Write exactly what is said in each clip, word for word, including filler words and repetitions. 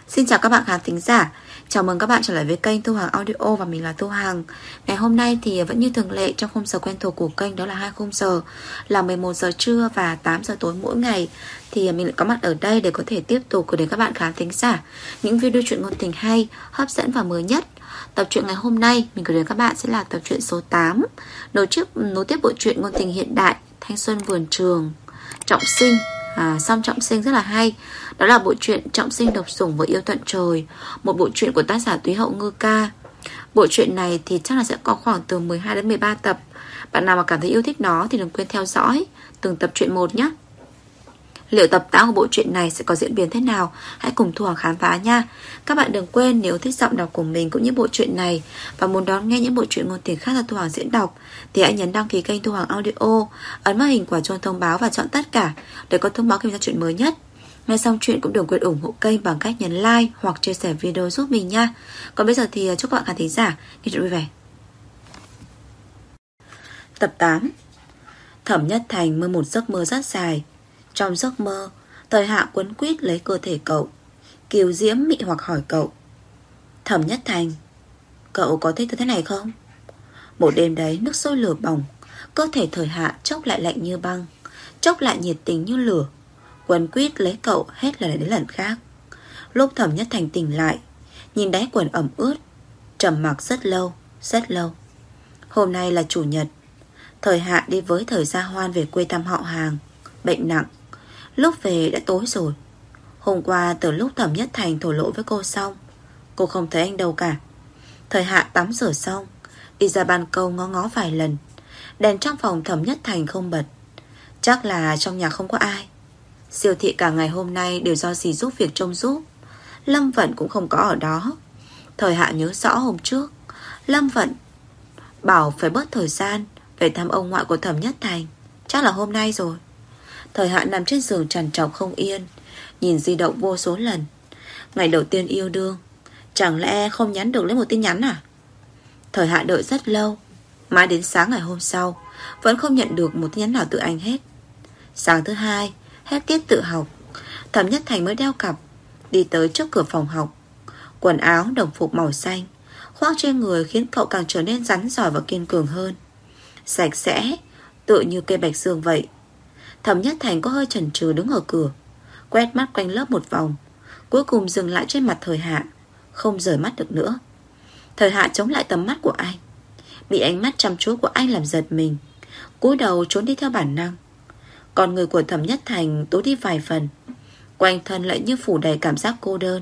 Xin chào các bạn khán thính giả. Chào mừng các bạn trở lại với kênh Thu Hằng Audio và mình là Thu Hằng. Ngày hôm nay thì vẫn như thường lệ trong khung giờ quen thuộc của kênh, đó là hai khung giờ là mười một giờ trưa và tám giờ tối mỗi ngày. Thì mình lại có mặt ở đây để có thể tiếp tục gửi đến các bạn khán thính giả những video truyện ngôn tình hay, hấp dẫn và mới nhất. Tập truyện ngày hôm nay mình gửi đến các bạn sẽ là tập truyện số tám, nối tiếp nối tiếp bộ truyện ngôn tình hiện đại Thanh Xuân Vườn Trường Trọng Sinh. À, Song Trọng Sinh rất là hay. Đó là bộ truyện Trọng Sinh Độc Sủng với Yêu Tận Trời, một bộ truyện của tác giả Túy Hậu Ngư Ca. Bộ truyện này thì chắc là sẽ có khoảng từ mười hai đến mười ba tập. Bạn nào mà cảm thấy yêu thích nó thì đừng quên theo dõi từng tập truyện một nhé. Liệu tập tám của bộ truyện này sẽ có diễn biến thế nào? Hãy cùng Thu Hằng khám phá nha. Các bạn đừng quên, nếu thích giọng đọc của mình cũng như bộ truyện này và muốn đón nghe những bộ truyện ngôn tình khác do Thu Hằng diễn đọc thì hãy nhấn đăng ký kênh Thu Hằng Audio, ấn vào hình quả chuông thông báo và chọn tất cả để có thông báo khi ra chuyện mới nhất. Nghe xong chuyện cũng đừng quên ủng hộ kênh bằng cách nhấn like hoặc chia sẻ video giúp mình nha. Còn bây giờ thì chúc các bạn khán thính giả nghe chuyện vui vẻ. Tập tám. Thẩm Nhất Thành mơ một giấc mơ rất dài. Trong giấc mơ, Thời Hạ quấn quýt lấy cơ thể cậu. Kiều Diễm mị hoặc hỏi cậu: Thẩm Nhất Thành, cậu có thích thế này không? Một đêm đấy nước sôi lửa bỏng, cơ thể Thời Hạ chốc lại lạnh như băng, chốc lại nhiệt tình như lửa, quấn quýt lấy cậu hết lần này đến lần khác. Lúc Thẩm Nhất Thành tỉnh lại, nhìn đáy quần ẩm ướt, trầm mặc rất lâu, rất lâu. Hôm nay là chủ nhật. Thời Hạ đi với Thời Gia Hoan về quê thăm họ hàng, bệnh nặng. Lúc về đã tối rồi. Hôm qua từ lúc Thẩm Nhất Thành thổ lộ với cô xong, cô không thấy anh đâu cả. Thời Hạ tắm rửa xong, đi ra ban công ngó ngó vài lần. Đèn trong phòng Thẩm Nhất Thành không bật, chắc là trong nhà không có ai. Siêu thị cả ngày hôm nay đều do dì giúp việc trông giúp. Lâm Vận cũng không có ở đó. Thời Hạ nhớ rõ hôm trước Lâm Vận bảo phải bớt thời gian về thăm ông ngoại của Thẩm Nhất Thành, chắc là hôm nay rồi. Thời Hạ nằm trên giường trằn trọc không yên, nhìn di động vô số lần. Ngày đầu tiên yêu đương, chẳng lẽ không nhắn được lấy một tin nhắn à? Thời Hạ đợi rất lâu, mãi đến sáng ngày hôm sau vẫn không nhận được một tin nhắn nào từ anh hết. Sáng thứ hai, hết tiết tự học, Thẩm Nhất Thành mới đeo cặp đi tới trước cửa phòng học. Quần áo đồng phục màu xanh khoác trên người khiến cậu càng trở nên rắn rỏi và kiên cường hơn. Sạch sẽ, tựa như cây bạch dương vậy. Thẩm Nhất Thành có hơi chần chừ đứng ở cửa, quét mắt quanh lớp một vòng, cuối cùng dừng lại trên mặt Thời Hạ, không rời mắt được nữa. Thời Hạ chống lại tầm mắt của anh, bị ánh mắt chăm chú của anh làm giật mình, cúi đầu trốn đi theo bản năng. Còn người của Thẩm Nhất Thành tối đi vài phần, quanh thân lại như phủ đầy cảm giác cô đơn.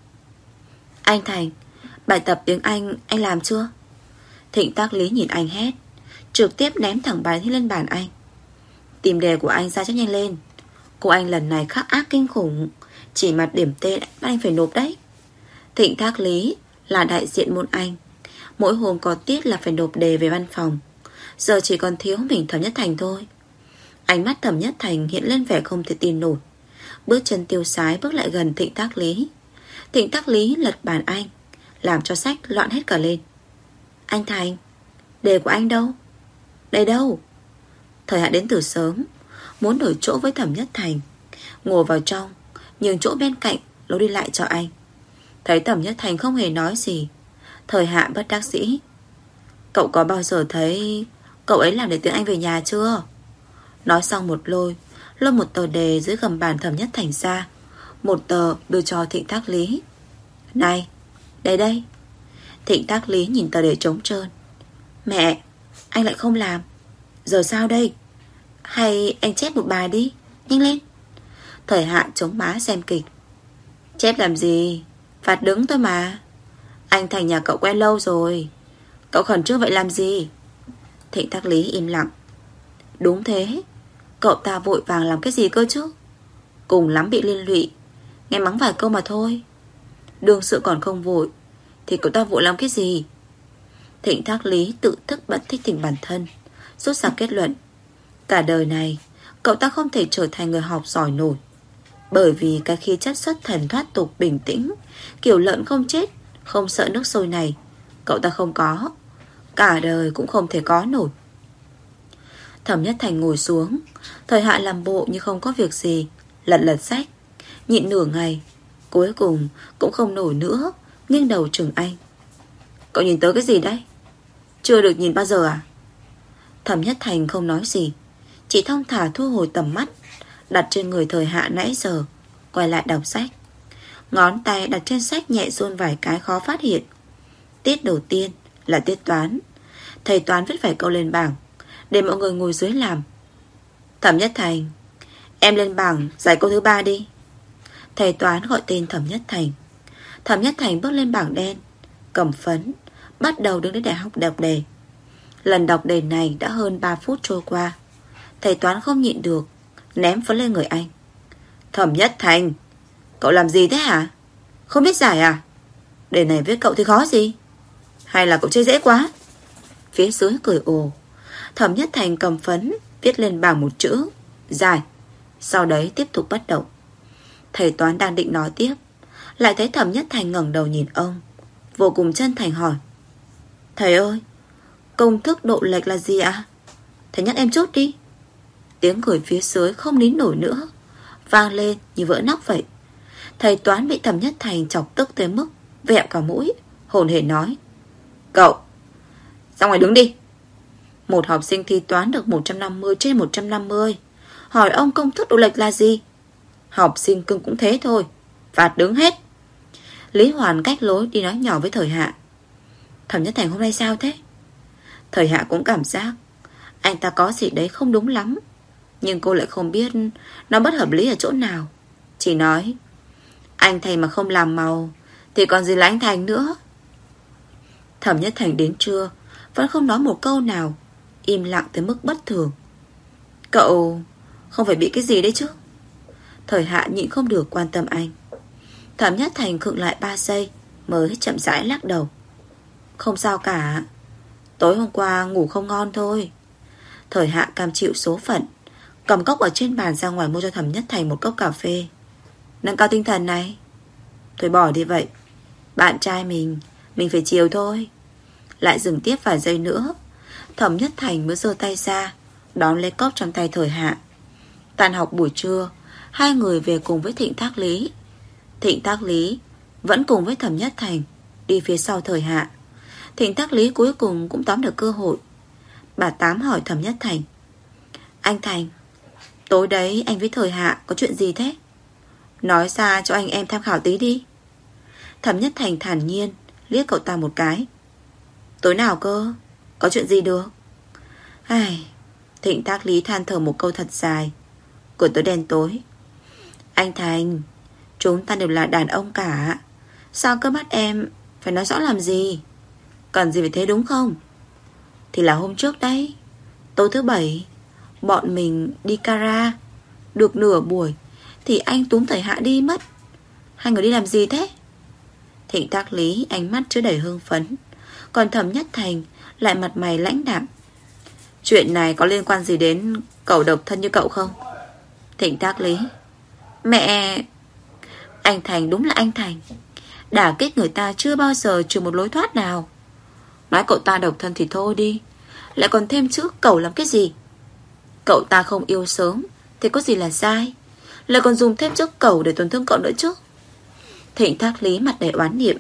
Anh Thành, bài tập tiếng Anh anh làm chưa? Thịnh Tác Lý nhìn anh hét, trực tiếp ném thẳng bài thi lên bàn anh. Tìm đề của anh ra cho nhanh lên. Cô anh lần này khắc ác kinh khủng, chỉ mặt điểm tên bắt anh phải nộp đấy. Thịnh Tác Lý là đại diện môn Anh, mỗi hôm có tiết là phải nộp đề về văn phòng. Giờ chỉ còn thiếu mình Thẩm Nhất Thành thôi. Ánh mắt Thẩm Nhất Thành hiện lên vẻ không thể tin nổi, bước chân tiêu sái bước lại gần Thịnh Tác Lý. Thịnh Tác Lý lật bàn anh, làm cho sách loạn hết cả lên. Anh Thành, đề của anh đâu? Đây đâu? Thời Hạ đến từ sớm, muốn đổi chỗ với Thẩm Nhất Thành, ngồi vào trong, nhường chỗ bên cạnh lối đi lại cho anh. Thấy Thẩm Nhất Thành không hề nói gì, Thời Hạ bất đắc dĩ. Cậu có bao giờ thấy cậu ấy làm đề tiếng Anh về nhà chưa? Nói xong một lôi lôi một tờ đề dưới gầm bàn Thẩm Nhất Thành ra, một tờ đưa cho Thịnh Tác Lý. Này, đây đây. Thịnh Tác Lý nhìn tờ đề trống trơn. Mẹ, anh lại không làm, giờ sao đây? Hay anh chép một bài đi, nhanh lên. Thời Hạ chống má xem kịch. Chép làm gì, phạt đứng thôi mà. Anh Thành nhà cậu quen lâu rồi, cậu khẩn trương vậy làm gì? Thịnh Tác Lý im lặng. Đúng thế, cậu ta vội vàng làm cái gì cơ chứ? Cùng lắm bị liên lụy, nghe mắng vài câu mà thôi. Đương sự còn không vội thì cậu ta vội làm cái gì? Thịnh Tác Lý tự thức bật thích thỉnh bản thân, rút ra kết luận. Cả đời này cậu ta không thể trở thành người học giỏi nổi, bởi vì cái khí chất xuất thần thoát tục bình tĩnh, kiểu lợn không chết không sợ nước sôi này cậu ta không có, cả đời cũng không thể có nổi. Thẩm Nhất Thành ngồi xuống, Thời Hạ làm bộ như không có việc gì, lật lật sách, nhịn nửa ngày, Cuối cùng cũng không nổi nữa, nghiêng đầu chừng anh. Cậu nhìn tới cái gì đấy? Chưa được nhìn bao giờ à? Thẩm Nhất Thành không nói gì, chỉ thong thả thu hồi tầm mắt đặt trên người Thời Hạ nãy giờ, quay lại đọc sách. Ngón tay đặt trên sách nhẹ run vài cái khó phát hiện. Tiết đầu tiên là tiết toán. Thầy toán viết vài câu lên bảng để mọi người ngồi dưới làm. Thẩm Nhất Thành, em lên bảng giải câu thứ ba đi. Thầy toán gọi tên Thẩm Nhất Thành. Thẩm Nhất Thành bước lên bảng đen, cầm phấn, bắt đầu đứng đến đại học đọc đề. Lần đọc đề này đã hơn ba phút trôi qua. Thầy toán không nhịn được, ném phấn lên người anh. Thẩm Nhất Thành, cậu làm gì thế hả? Không biết giải à? Đề này với cậu thì khó gì? Hay là cậu chơi dễ quá? Phía dưới cười ồ. Thẩm Nhất Thành cầm phấn, viết lên bảng một chữ giải. Sau đấy tiếp tục bất động. Thầy toán đang định nói tiếp, lại thấy Thẩm Nhất Thành ngẩng đầu nhìn ông, vô cùng chân thành hỏi: Thầy ơi, công thức độ lệch là gì ạ? Thầy nhắc em chút đi. Tiếng cười phía dưới không nín nổi nữa, vang lên như vỡ nóc vậy. Thầy toán bị Thẩm Nhất Thành chọc tức tới mức vẹo cả mũi, hổn hển nói: Cậu, ra ngoài đứng đi. Một học sinh thi toán được một trăm năm mươi trên một trăm năm mươi hỏi ông công thức độ lệch là gì? Học sinh cưng cũng thế thôi, phạt đứng hết. Lý Hoàn cách lối đi nói nhỏ với Thời Hạ: Thẩm Nhất Thành hôm nay sao thế? Thời Hạ cũng cảm giác anh ta có gì đấy không đúng lắm, nhưng cô lại không biết nó bất hợp lý ở chỗ nào. Chỉ nói: Anh Thành mà không làm màu thì còn gì là anh Thành nữa. Thẩm Nhất Thành đến trưa vẫn không nói một câu nào, im lặng tới mức bất thường. Cậu không phải bị cái gì đấy chứ? Thời Hạ nhịn không được quan tâm anh. Thẩm Nhất Thành khựng lại ba giây mới chậm rãi lắc đầu: Không sao cả, tối hôm qua ngủ không ngon thôi. Thời Hạ cam chịu số phận, cầm cốc ở trên bàn ra ngoài mua cho Thẩm Nhất Thành một cốc cà phê. Nâng cao tinh thần này. Thôi bỏ đi vậy, bạn trai mình, mình phải chiều thôi. Lại dừng tiếp vài giây nữa, Thẩm Nhất Thành mới giơ tay ra đón lấy cốc trong tay Thời Hạ. Tan học buổi trưa, hai người về cùng với Thịnh Thác Lý. Thịnh Thác Lý vẫn cùng với Thẩm Nhất Thành đi phía sau Thời Hạ. Thịnh Thác Lý cuối cùng cũng tóm được cơ hội. Bà Tám hỏi Thẩm Nhất Thành: Anh Thành, tối đấy anh với Thời Hạ có chuyện gì thế? Nói ra cho anh em tham khảo tí đi. Thẩm Nhất Thành thản nhiên liếc cậu ta một cái: Tối nào cơ? Có chuyện gì được? Ai... Thịnh Thác Lý than thở một câu thật dài, cười tới đen tối: Anh Thành, chúng ta đều là đàn ông cả, sao cơ mắt em phải nói rõ làm gì? Cần gì phải thế đúng không? Thì là hôm trước đấy, tối thứ bảy, bọn mình đi Cara. Được nửa buổi thì anh túm Thời Hạ đi mất. Hai người đi làm gì thế? Thịnh Thác Lý ánh mắt chứa đầy hưng phấn, còn Thẩm Nhất Thành lại mặt mày lãnh đạm: Chuyện này có liên quan gì đến cậu độc thân như cậu không? Thịnh Thác Lý: Mẹ... Anh Thành đúng là anh Thành, đả kích người ta chưa bao giờ trừ một lối thoát nào. Nói cậu ta độc thân thì thôi đi, lại còn thêm chữ cậu làm cái gì? Cậu ta không yêu sớm thì có gì là sai, lại còn dùng thêm chữ cậu để tổn thương cậu nữa chứ. Thịnh Thác Lý mặt đầy oán niệm: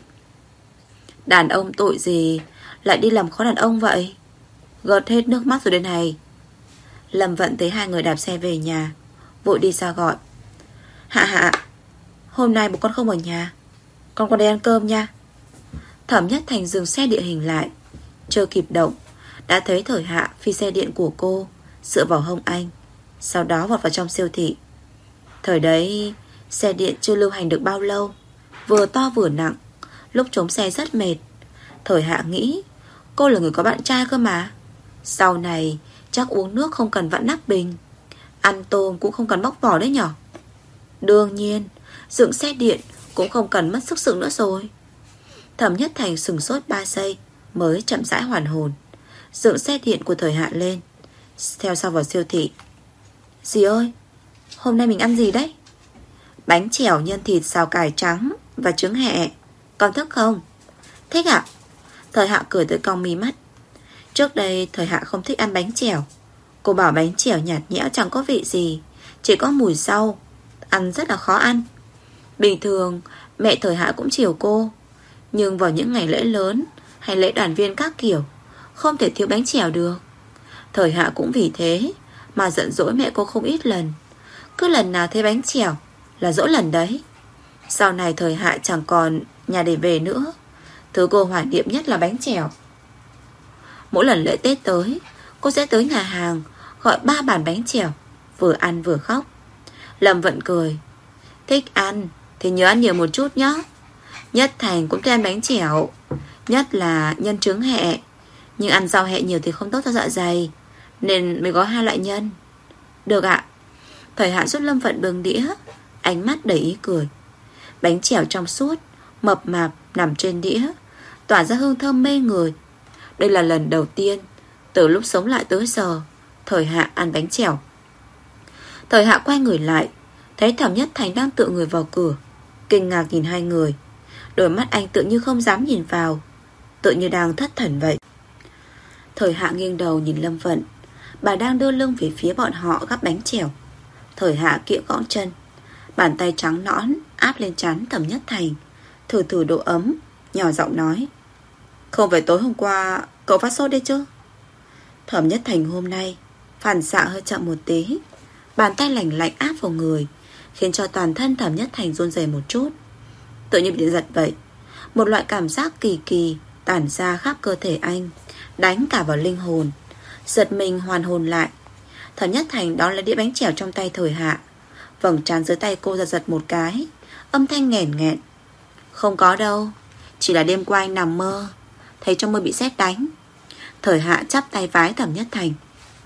Đàn ông tội gì lại đi làm khó đàn ông vậy? Gợt hết nước mắt rồi đây này. Lâm Vận thấy hai người đạp xe về nhà, vội đi ra gọi: Hạ Hạ, hôm nay bố con không ở nhà, con qua đây ăn cơm nha. Thẩm Nhất Thành dừng xe địa hình lại, chưa kịp động đã thấy Thời Hạ phi xe điện của cô dựa vào hông anh, sau đó vọt vào trong siêu thị. Thời đấy xe điện chưa lưu hành được bao lâu, vừa to vừa nặng, lúc chống xe rất mệt. Thời Hạ nghĩ cô là người có bạn trai cơ mà, sau này chắc uống nước không cần vặn nắp bình, ăn tôm cũng không cần bóc vỏ đấy nhở. Đương nhiên dựng xe điện cũng không cần mất sức dựng nữa rồi. Thẩm Nhất Thành sừng sốt ba giây mới chậm rãi hoàn hồn, dựng xe điện của Thời Hạ lên, theo sau vào siêu thị. Dì ơi, hôm nay mình ăn gì đấy? Bánh chèo nhân thịt xào cải trắng và trứng hẹ. Con thích không? Thích ạ. Thời Hạ cười tới cong mi mắt. Trước đây Thời Hạ không thích ăn bánh chèo. Cô bảo bánh chèo nhạt nhẽo chẳng có vị gì, chỉ có mùi rau, ăn rất là khó ăn. Bình thường Mẹ Thời Hạ cũng chiều cô, nhưng vào những ngày lễ lớn hay lễ đoàn viên các kiểu, không thể thiếu bánh chèo được. Thời Hạ cũng vì thế mà giận dỗi mẹ cô không ít lần. Cứ lần nào thấy bánh chèo là dỗ lần đấy. Sau này Thời Hạ chẳng còn nhà để về nữa. Thứ cô hoài niệm nhất là bánh chèo. Mỗi lần lễ Tết tới, cô sẽ tới nhà hàng gọi ba bàn bánh chèo, vừa ăn vừa khóc. Lâm Vận cười. Thích ăn thì nhớ ăn nhiều một chút nhé. Nhất Thành cũng thích ăn bánh chèo, nhất là nhân trứng hẹ. Nhưng ăn rau hẹ nhiều thì không tốt cho dạ dày, nên mới có hai loại nhân. Được ạ. Thời Hạ giúp Lâm Vận bưng đĩa, ánh mắt đầy ý cười. Bánh chèo trong suốt, mập mạp nằm trên đĩa, tỏa ra hương thơm mê người. Đây là lần đầu tiên từ lúc sống lại tới giờ Thời Hạ ăn bánh chèo. Thời Hạ quay người lại, thấy Thẩm Nhất Thành đang tựa người vào cửa, kinh ngạc nhìn hai người. Đôi mắt anh tự như không dám nhìn vào, tự như đang thất thần vậy. Thời Hạ nghiêng đầu nhìn Lâm Vận. Bà đang đưa lưng về phía bọn họ gắp bánh chèo. Thời Hạ kiễng gõng chân, bàn tay trắng nõn áp lên trán Thẩm Nhất Thành, thử thử độ ấm, nhỏ giọng nói. Không phải tối hôm qua cậu phát sốt đấy chứ? Thẩm Nhất Thành hôm nay phản xạ hơi chậm một tí, bàn tay lạnh lạnh áp vào người, khiến cho toàn thân Thẩm Nhất Thành run rẩy một chút, tự như bị điện giật vậy. Một loại cảm giác kỳ kỳ tản ra khắp cơ thể anh, đánh cả vào linh hồn. Giật mình hoàn hồn lại, Thẩm Nhất Thành đón lấy đĩa bánh chèo trong tay Thời Hạ. Vầng trán dưới tay cô giật giật một cái, âm thanh nghẹn nghẹn. Không có đâu, chỉ là đêm qua anh nằm mơ, thấy trong mơ bị sét đánh. Thời Hạ chắp tay vái Thẩm Nhất Thành.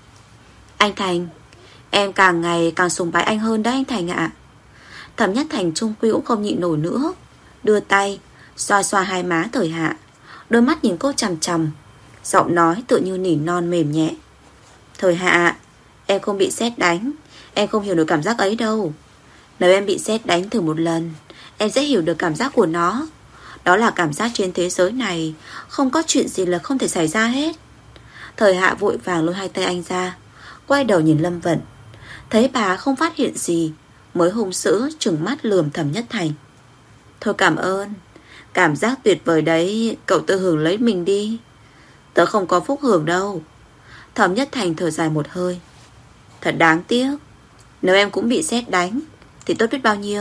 Anh Thành, em càng ngày càng sùng bái anh hơn đấy anh Thành ạ. Thẩm Nhất Thành chung quy cũng không nhịn nổi nữa, đưa tay xoa xoa hai má Thời Hạ, đôi mắt nhìn cô chằm chằm, giọng nói tự như nỉ non mềm nhẹ. Thời Hạ, em không bị sét đánh, em không hiểu được cảm giác ấy đâu. Nếu em bị sét đánh thử một lần, em sẽ hiểu được cảm giác của nó. Đó là cảm giác trên thế giới này không có chuyện gì là không thể xảy ra hết. Thời Hạ vội vàng lôi hai tay anh ra, quay đầu nhìn Lâm Vận. Thấy bà không phát hiện gì, mới hung dữ trừng mắt lườm Thẩm Nhất Thành. Thôi cảm ơn, cảm giác tuyệt vời đấy, cậu tự hưởng lấy mình đi. Tớ không có phúc hưởng đâu. Thẩm Nhất Thành thở dài một hơi. Thật đáng tiếc, nếu em cũng bị sét đánh thì tốt biết bao nhiêu.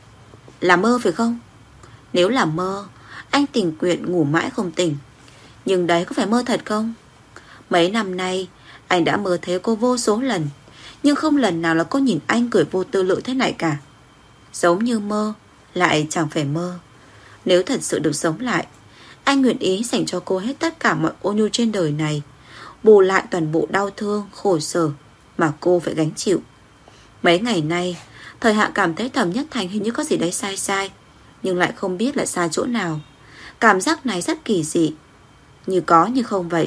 Là mơ phải không? Nếu là mơ, anh tình nguyện ngủ mãi không tỉnh. Nhưng đấy có phải mơ thật không? Mấy năm nay anh đã mơ thấy cô vô số lần, nhưng không lần nào là cô nhìn anh cười vô tư lự thế này cả. Giống như mơ, lại chẳng phải mơ. Nếu thật sự được sống lại, anh nguyện ý dành cho cô hết tất cả mọi ô nhu trên đời này, bù lại toàn bộ đau thương, khổ sở mà cô phải gánh chịu. Mấy ngày nay, Thời Hạ cảm thấy Thẩm Nhất Thành hình như có gì đấy sai sai, nhưng lại không biết là sai chỗ nào. Cảm giác này rất kỳ dị, như có như không vậy.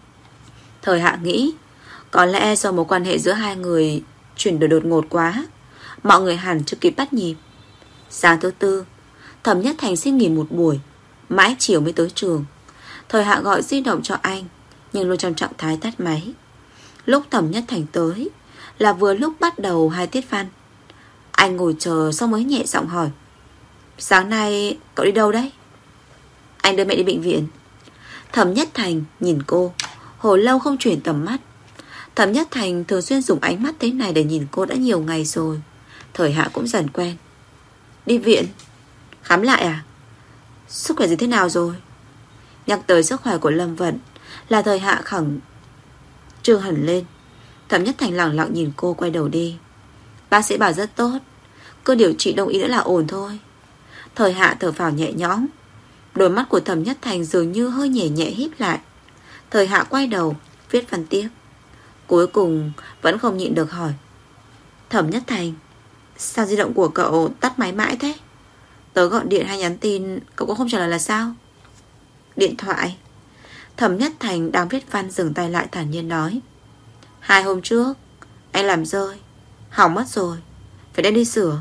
Thời Hạ nghĩ, có lẽ do mối quan hệ giữa hai người chuyển đổi đột ngột quá, mọi người hẳn chưa kịp bắt nhịp. Sáng thứ tư, Thẩm Nhất Thành xin nghỉ một buổi, mãi chiều mới tới trường. Thời Hạ gọi di động cho anh, nhưng luôn trong trạng thái tắt máy. Lúc Thẩm Nhất Thành tới là vừa lúc bắt đầu hai tiết văn. Anh ngồi chờ xong mới nhẹ giọng hỏi. Sáng nay cậu đi đâu đấy? Anh đưa mẹ đi bệnh viện. Thẩm Nhất Thành nhìn cô, hồi lâu không chuyển tầm mắt. Thẩm Nhất Thành thường xuyên dùng ánh mắt thế này để nhìn cô đã nhiều ngày rồi. Thời Hạ cũng dần quen. Đi viện? Khám lại à? Sức khỏe gì thế nào rồi? Nhắc tới sức khỏe của Lâm Vận là Thời Hạ khẳng trương hẳn lên. Thẩm Nhất Thành lặng lặng nhìn cô quay đầu đi. Bác sĩ bảo rất tốt, cứ điều trị đông y nữa là ổn thôi. Thời Hạ thở phào nhẹ nhõm. Đôi mắt của Thẩm Nhất Thành dường như hơi nhẹ nhẹ híp lại. Thời Hạ quay đầu viết văn tiếp. Cuối cùng vẫn không nhịn được hỏi. Thẩm Nhất Thành, sao di động của cậu tắt máy mãi thế? Tớ gọi điện hay nhắn tin cậu cũng không trả lời là sao? Điện thoại. Thẩm Nhất Thành đang viết văn dừng tay lại thản nhiên nói. Hai hôm trước anh làm rơi, hỏng mất rồi, phải đem đi sửa.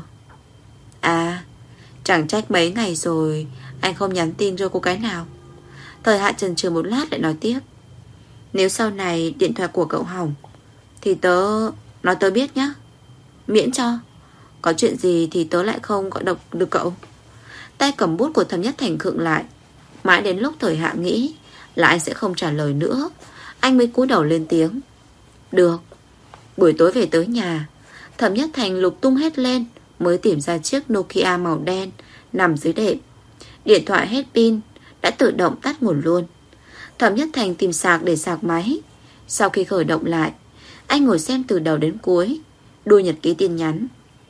À, chẳng trách mấy ngày rồi anh không nhắn tin cho cô cái nào. Thời Hạ chần chừ một lát lại nói tiếp. Nếu sau này điện thoại của cậu hỏng thì tớ nói tớ biết nhá, miễn cho có chuyện gì thì tớ lại không gọi độc được cậu. Tay cầm bút của Thẩm Nhất Thành khựng lại. Mãi đến lúc Thời Hạ nghĩ là anh sẽ không trả lời nữa, anh mới cúi đầu lên tiếng. Được. Buổi tối về tới nhà, Thẩm Nhất Thành lục tung hết lên, mới tìm ra chiếc Nokia màu đen nằm dưới đệm. Điện thoại hết pin, đã tự động tắt nguồn luôn. Thẩm Nhất Thành tìm sạc để sạc máy. Sau khi khởi động lại, anh ngồi xem từ đầu đến cuối đuôi nhật ký tin nhắn.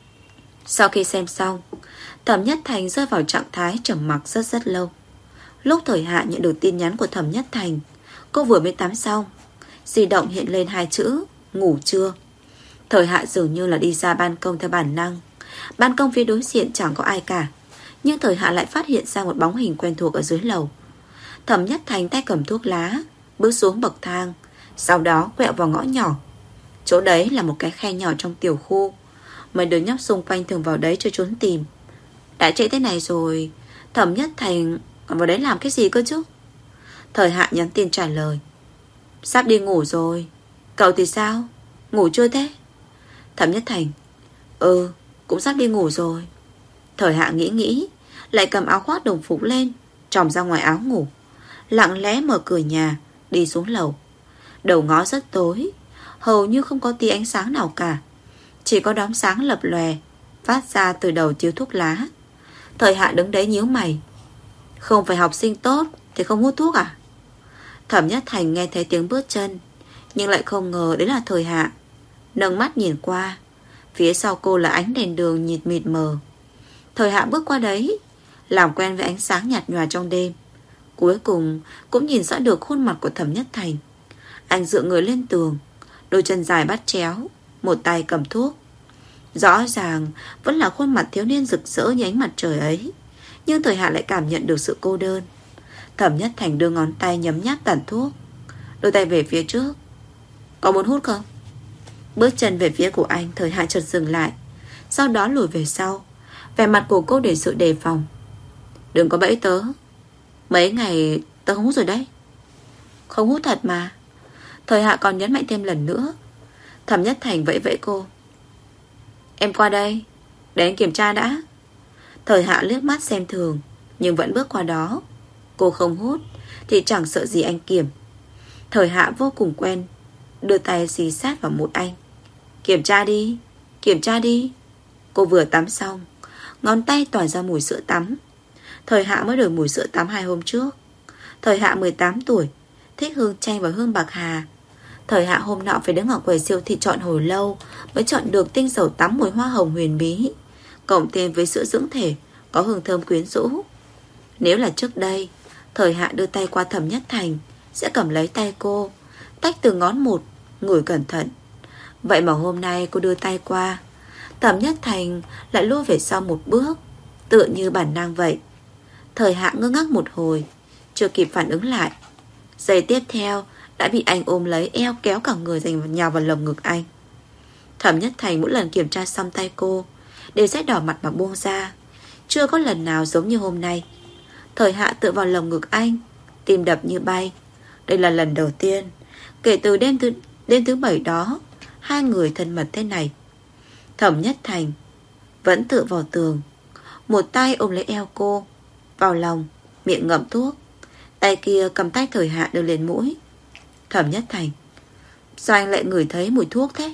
Sau khi xem xong, Thẩm Nhất Thành rơi vào trạng thái trầm mặc rất rất lâu. Lúc Thời Hạ nhận được tin nhắn của Thẩm Nhất Thành, cô vừa mới tắm xong. Di động hiện lên hai chữ ngủ trưa. Thời Hạ dường như là đi ra ban công theo bản năng. Ban công phía đối diện chẳng có ai cả, nhưng Thời Hạ lại phát hiện ra một bóng hình quen thuộc ở dưới lầu. Thẩm Nhất Thành tay cầm thuốc lá, bước xuống bậc thang, sau đó quẹo vào ngõ nhỏ. Chỗ đấy là một cái khe nhỏ trong tiểu khu. Mấy đứa nhóc xung quanh thường vào đấy chơi trốn tìm. Đã trễ thế này rồi, Thẩm Nhất Thành vào đấy làm cái gì cơ chứ? Thời Hạ nhắn tin trả lời. Sắp đi ngủ rồi. Cậu thì sao? Ngủ chưa thế? Thẩm Nhất Thành. Ừ, cũng sắp đi ngủ rồi. Thời Hạ nghĩ nghĩ, lại cầm áo khoác đồng phục lên, tròng ra ngoài áo ngủ, lặng lẽ mở cửa nhà, đi xuống lầu. Đầu ngõ rất tối, hầu như không có tí ánh sáng nào cả, chỉ có đốm sáng lập lòe phát ra từ đầu chiếu thuốc lá. Thời Hạ đứng đấy nhíu mày. Không phải học sinh tốt thì không hút thuốc à? Thẩm Nhất Thành nghe thấy tiếng bước chân, nhưng lại không ngờ đấy là Thời Hạ. Nâng mắt nhìn qua, phía sau cô là ánh đèn đường nhịt mịt mờ. Thời Hạ bước qua đấy, làm quen với ánh sáng nhạt nhòa trong đêm. Cuối cùng cũng nhìn rõ được khuôn mặt của Thẩm Nhất Thành. Anh dựa người lên tường, đôi chân dài bắt chéo, một tay cầm thuốc. Rõ ràng vẫn là khuôn mặt thiếu niên rực rỡ như ánh mặt trời ấy, nhưng Thời Hạ lại cảm nhận được sự cô đơn. Thẩm Nhất Thành đưa ngón tay nhấm nháp tàn thuốc, đôi tay về phía trước. Có muốn hút không? Bước chân về phía của anh, Thời Hạ chợt dừng lại, sau đó lùi về sau. Vẻ mặt của cô để sự đề phòng. Đừng có bẫy tớ. Mấy ngày tớ không hút rồi đấy. Không hút thật mà. Thời Hạ còn nhấn mạnh thêm lần nữa. Thẩm Nhất Thành vẫy vẫy cô. Em qua đây, để anh kiểm tra đã. Thời Hạ liếc mắt xem thường, nhưng vẫn bước qua đó. Cô không hút thì chẳng sợ gì anh kiểm. Thời Hạ vô cùng quen, đưa tay xì sát vào mũi anh. Kiểm tra đi, kiểm tra đi. Cô vừa tắm xong, ngón tay tỏa ra mùi sữa tắm. Thời Hạ mới đổi mùi sữa tắm hai hôm trước. Thời Hạ mười tám tuổi, thích hương chanh và hương bạc hà. Thời Hạ hôm nọ phải đứng ở quầy siêu thị chọn hồi lâu mới chọn được tinh dầu tắm mùi hoa hồng huyền bí, cộng thêm với sữa dưỡng thể có hương thơm quyến rũ. Nếu là trước đây, Thời Hạ đưa tay qua Thẩm Nhất Thành, sẽ cầm lấy tay cô, tách từ ngón một, ngửi cẩn thận. Vậy mà hôm nay cô đưa tay qua, Thẩm Nhất Thành lại lùi về sau một bước, tựa như bản năng vậy. Thời Hạ ngơ ngác một hồi, chưa kịp phản ứng lại, giây tiếp theo đã bị anh ôm lấy eo, kéo cả người dành nhào vào lồng ngực anh. Thẩm Nhất Thành mỗi lần kiểm tra xong tay cô đều sẽ đỏ mặt mà buông ra, chưa có lần nào giống như hôm nay. Thời Hạ tựa vào lồng ngực anh, tim đập như bay. Đây là lần đầu tiên kể từ đêm thứ, đêm thứ bảy đó hai người thân mật thế này. Thẩm Nhất Thành vẫn tựa vào tường, một tay ôm lấy eo cô, vào lòng, miệng ngậm thuốc, tay kia cầm tay Thời Hạ đưa lên mũi. Thẩm Nhất Thành, sao anh lại ngửi thấy mùi thuốc thế?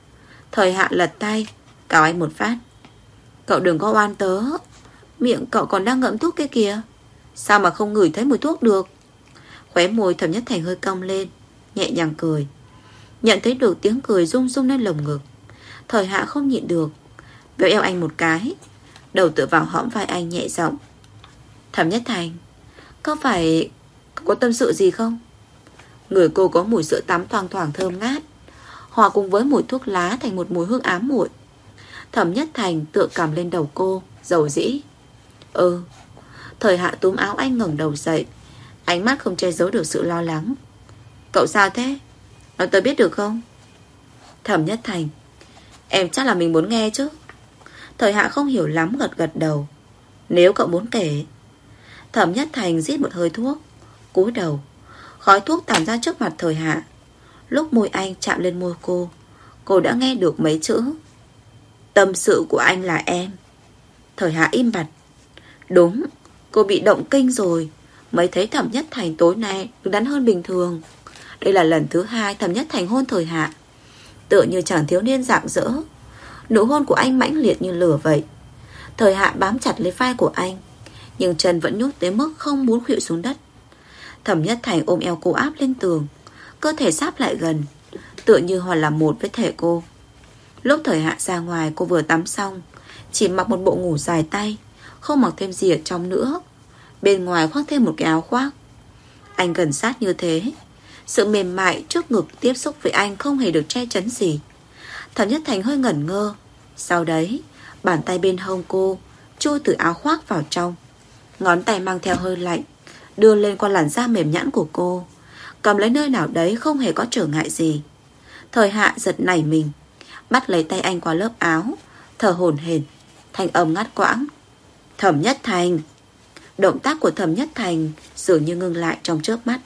Thời Hạ lật tay cào anh một phát. Cậu đừng có oan tớ, miệng cậu còn đang ngậm thuốc kia kìa, sao mà không ngửi thấy mùi thuốc được? Khóe môi Thẩm Nhất Thành hơi cong lên, nhẹ nhàng cười. Nhận thấy được tiếng cười rung rung lên lồng ngực, Thời Hạ không nhịn được, véo eo anh một cái, đầu tựa vào hõm vai anh nhẹ giọng. Thẩm Nhất Thành, có phải có tâm sự gì không? Người cô có mùi sữa tắm thoang thoảng thơm ngát, hòa cùng với mùi thuốc lá thành một mùi hương ám muội. Thẩm Nhất Thành tựa cằm lên đầu cô, dầu dĩ. Ừ. Thời Hạ túm áo anh ngẩng đầu dậy, ánh mắt không che giấu được sự lo lắng. Cậu sao thế? Nói tớ biết được không? Thẩm Nhất Thành, em chắc là mình muốn nghe chứ. Thời Hạ không hiểu lắm, gật gật đầu. Nếu cậu muốn kể. Thẩm Nhất Thành rít một hơi thuốc, cúi đầu, khói thuốc tản ra trước mặt Thời Hạ. Lúc môi anh chạm lên môi cô, cô đã nghe được mấy chữ: tâm sự của anh là em. Thời Hạ im bặt. Đúng, cô bị động kinh rồi. Mới thấy Thẩm Nhất Thành tối nay đứng đắn hơn bình thường. Đây là lần thứ hai Thẩm Nhất Thành hôn Thời Hạ. Tựa như chàng thiếu niên rạng rỡ. Nụ hôn của anh mãnh liệt như lửa vậy. Thời Hạ bám chặt lấy vai của anh, nhưng chân vẫn nhút tới mức không muốn khuỵu xuống đất. Thẩm Nhất Thành ôm eo cô áp lên tường, cơ thể sáp lại gần, tựa như hoàn làm một với thể cô. Lúc Thời Hạ ra ngoài, cô vừa tắm xong, chỉ mặc một bộ ngủ dài tay, không mặc thêm gì ở trong nữa. Bên ngoài khoác thêm một cái áo khoác. Anh gần sát như thế, sự mềm mại trước ngực tiếp xúc với anh không hề được che chắn gì. Thẩm Nhất Thành hơi ngẩn ngơ. Sau đấy, bàn tay bên hông cô chui từ áo khoác vào trong, ngón tay mang theo hơi lạnh đưa lên qua làn da mềm nhẵn của cô, cầm lấy nơi nào đấy không hề có trở ngại gì. Thời Hạ giật nảy mình, bắt lấy tay anh qua lớp áo, thở hổn hển, thanh âm ngắt quãng. Thẩm Nhất Thành. Động tác của Thẩm Nhất Thành dường như ngưng lại trong chớp mắt.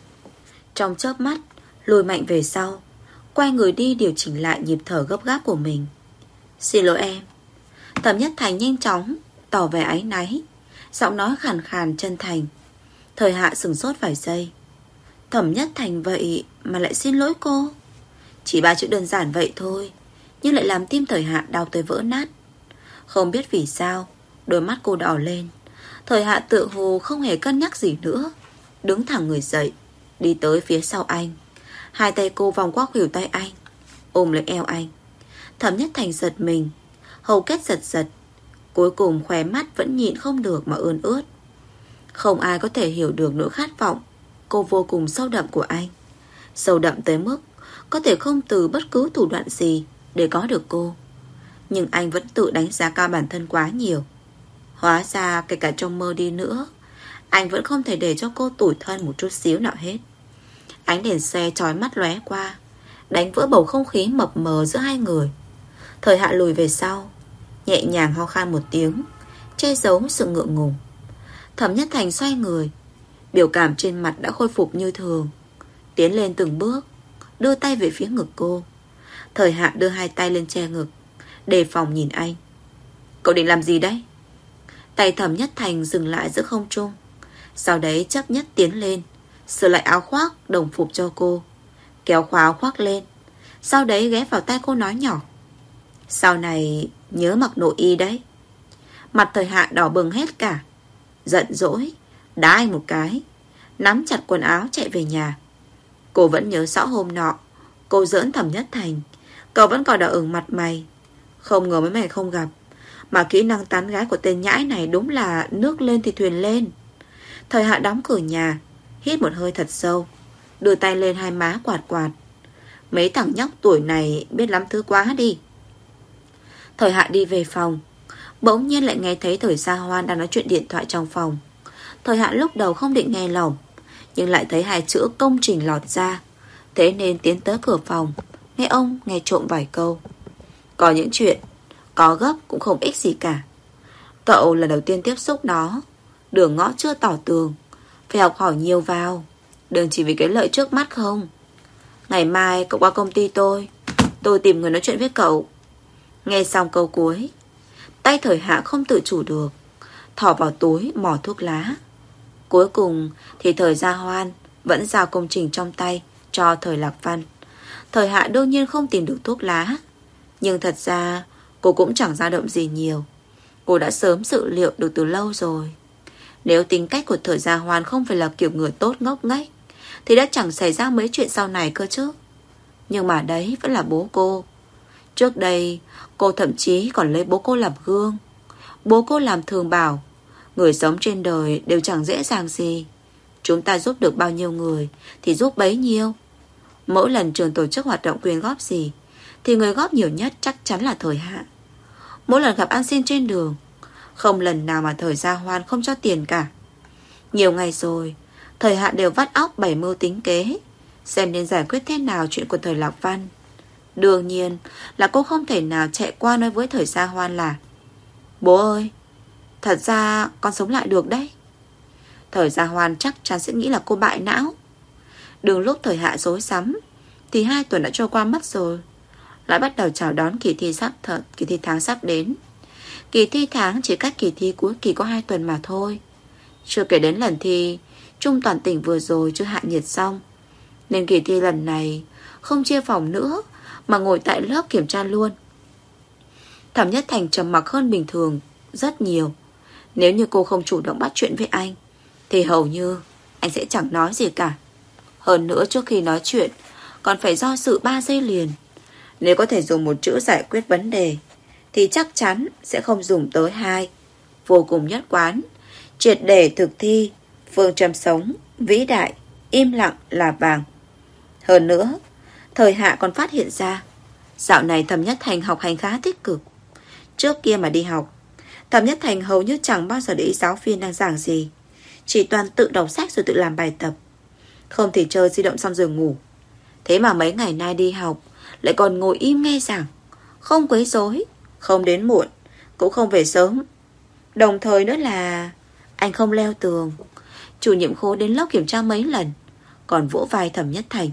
Trong chớp mắt lùi mạnh về sau, quay người đi điều chỉnh lại nhịp thở gấp gáp của mình. Xin lỗi em. Thẩm Nhất Thành nhanh chóng tỏ vẻ áy náy, giọng nói khàn khàn chân thành. Thời Hạ sửng sốt vài giây. Thẩm Nhất Thành vậy mà lại xin lỗi cô? Chỉ ba chữ đơn giản vậy thôi, nhưng lại làm tim Thời Hạ đau tới vỡ nát. Không biết vì sao, đôi mắt cô đỏ lên. Thời Hạ tự hồ không hề cân nhắc gì nữa, đứng thẳng người dậy, đi tới phía sau anh. Hai tay cô vòng qua khuỷu tay anh, ôm lấy eo anh. Thẩm Nhất Thành giật mình, hầu kết giật giật. Cuối cùng khóe mắt vẫn nhịn không được mà ươn ướt. Không ai có thể hiểu được nỗi khát vọng cô vô cùng sâu đậm của anh. Sâu đậm tới mức có thể không từ bất cứ thủ đoạn gì để có được cô. Nhưng anh vẫn tự đánh giá cao bản thân quá nhiều. Hóa ra kể cả trong mơ đi nữa, anh vẫn không thể để cho cô tủi thân một chút xíu nào hết. Ánh đèn xe chói mắt lóe qua, đánh vỡ bầu không khí mập mờ giữa hai người. Thời Hạ lùi về sau, nhẹ nhàng ho khan một tiếng, che giấu sự ngượng ngùng. Thẩm Nhất Thành xoay người, biểu cảm trên mặt đã khôi phục như thường, tiến lên từng bước, đưa tay về phía ngực cô. Thời Hạ đưa hai tay lên che ngực, đề phòng nhìn anh. Cậu định làm gì đấy? Tay Thẩm Nhất Thành dừng lại giữa không trung, sau đấy chấp nhất tiến lên, sửa lại áo khoác đồng phục cho cô, kéo khóa áo khoác lên, sau đấy ghé vào tai cô nói nhỏ. Sau này nhớ mặc nội y đấy. Mặt Thời Hạ đỏ bừng hết cả, giận dỗi đá anh một cái, nắm chặt quần áo chạy về nhà. Cô vẫn nhớ rõ hôm nọ cô giỡn Thẩm Nhất Thành, cậu vẫn còn đỏ ửng mặt mày. Không ngờ mấy mày không gặp, mà kỹ năng tán gái của tên nhãi này đúng là nước lên thì thuyền lên. Thời Hạ đóng cửa nhà, hít một hơi thật sâu, đưa tay lên hai má quạt quạt. Mấy thằng nhóc tuổi này biết lắm thứ quá đi. Thời Hạ đi về phòng, bỗng nhiên lại nghe thấy Thời Gia Hoan đang nói chuyện điện thoại trong phòng. Thời Hạ lúc đầu không định nghe lỏng, nhưng lại thấy hai chữ công trình lọt ra, thế nên tiến tới cửa phòng, nghe ông nghe trộm vài câu. Có những chuyện có gấp cũng không ích gì cả. Cậu lần đầu tiên tiếp xúc nó, đường ngõ chưa tỏ tường, phải học hỏi nhiều vào, đừng chỉ vì cái lợi trước mắt không. Ngày mai cậu qua công ty tôi, tôi tìm người nói chuyện với cậu. Nghe xong câu cuối, tay Thời Hạ không tự chủ được, thỏ vào túi mỏ thuốc lá. Cuối cùng thì Thời Gia Hoan vẫn giao công trình trong tay cho Thời Lạc Văn. Thời Hạ đương nhiên không tìm được thuốc lá, nhưng thật ra cô cũng chẳng dao động gì nhiều. Cô đã sớm dự liệu được từ lâu rồi. Nếu tính cách của Thời Gia Hoan không phải là kiểu người tốt ngốc nghếch thì đã chẳng xảy ra mấy chuyện sau này cơ chứ. Nhưng mà đấy vẫn là bố cô. Trước đây cô thậm chí còn lấy bố cô làm gương. Bố cô làm thường bảo, người sống trên đời đều chẳng dễ dàng gì, chúng ta giúp được bao nhiêu người thì giúp bấy nhiêu. Mỗi lần trường tổ chức hoạt động quyên góp gì thì người góp nhiều nhất chắc chắn là Thời Hạ. Mỗi lần gặp ăn xin trên đường, không lần nào mà Thời Gia Hoan không cho tiền cả. Nhiều ngày rồi, Thời Hạ đều vắt óc bày mưu tính kế, xem nên giải quyết thế nào chuyện của Thời Lạc Văn. Đương nhiên là cô không thể nào chạy qua nói với Thời Gia Hoan là: bố ơi, thật ra con sống lại được đấy. Thời Gia Hoan chắc chắn sẽ nghĩ là cô bại não. Đường lúc Thời Hạ rối rắm thì hai tuần đã trôi qua mất rồi, lại bắt đầu chào đón kỳ thi sắp thật kỳ thi tháng sắp đến. Kỳ thi tháng chỉ cách kỳ thi cuối kỳ có hai tuần mà thôi. Chưa kể đến lần thi trung toàn tỉnh vừa rồi chưa hạ nhiệt xong, nên kỳ thi lần này không chia phòng nữa mà ngồi tại lớp kiểm tra luôn. Thẩm Nhất Thành trầm mặc hơn bình thường rất nhiều. Nếu như cô không chủ động bắt chuyện với anh thì hầu như anh sẽ chẳng nói gì cả. Hơn nữa trước khi nói chuyện còn phải do dự ba giây liền. Nếu có thể dùng một chữ giải quyết vấn đề thì chắc chắn sẽ không dùng tới hai. Vô cùng nhất quán, triệt để thực thi phương châm sống vĩ đại, im lặng là vàng. Hơn nữa, Thời Hạ còn phát hiện ra dạo này Thẩm Nhất Thành học hành khá tích cực. Trước kia mà đi học, Thẩm Nhất Thành hầu như chẳng bao giờ để ý giáo viên đang giảng gì, chỉ toàn tự đọc sách rồi tự làm bài tập, không thì chơi di động xong rồi ngủ. Thế mà mấy ngày nay đi học lại còn ngồi im nghe giảng, không quấy rối, không đến muộn, cũng không về sớm. Đồng thời nữa là anh không leo tường. Chủ nhiệm khối đến lớp kiểm tra mấy lần, còn vỗ vai Thẩm Nhất Thành,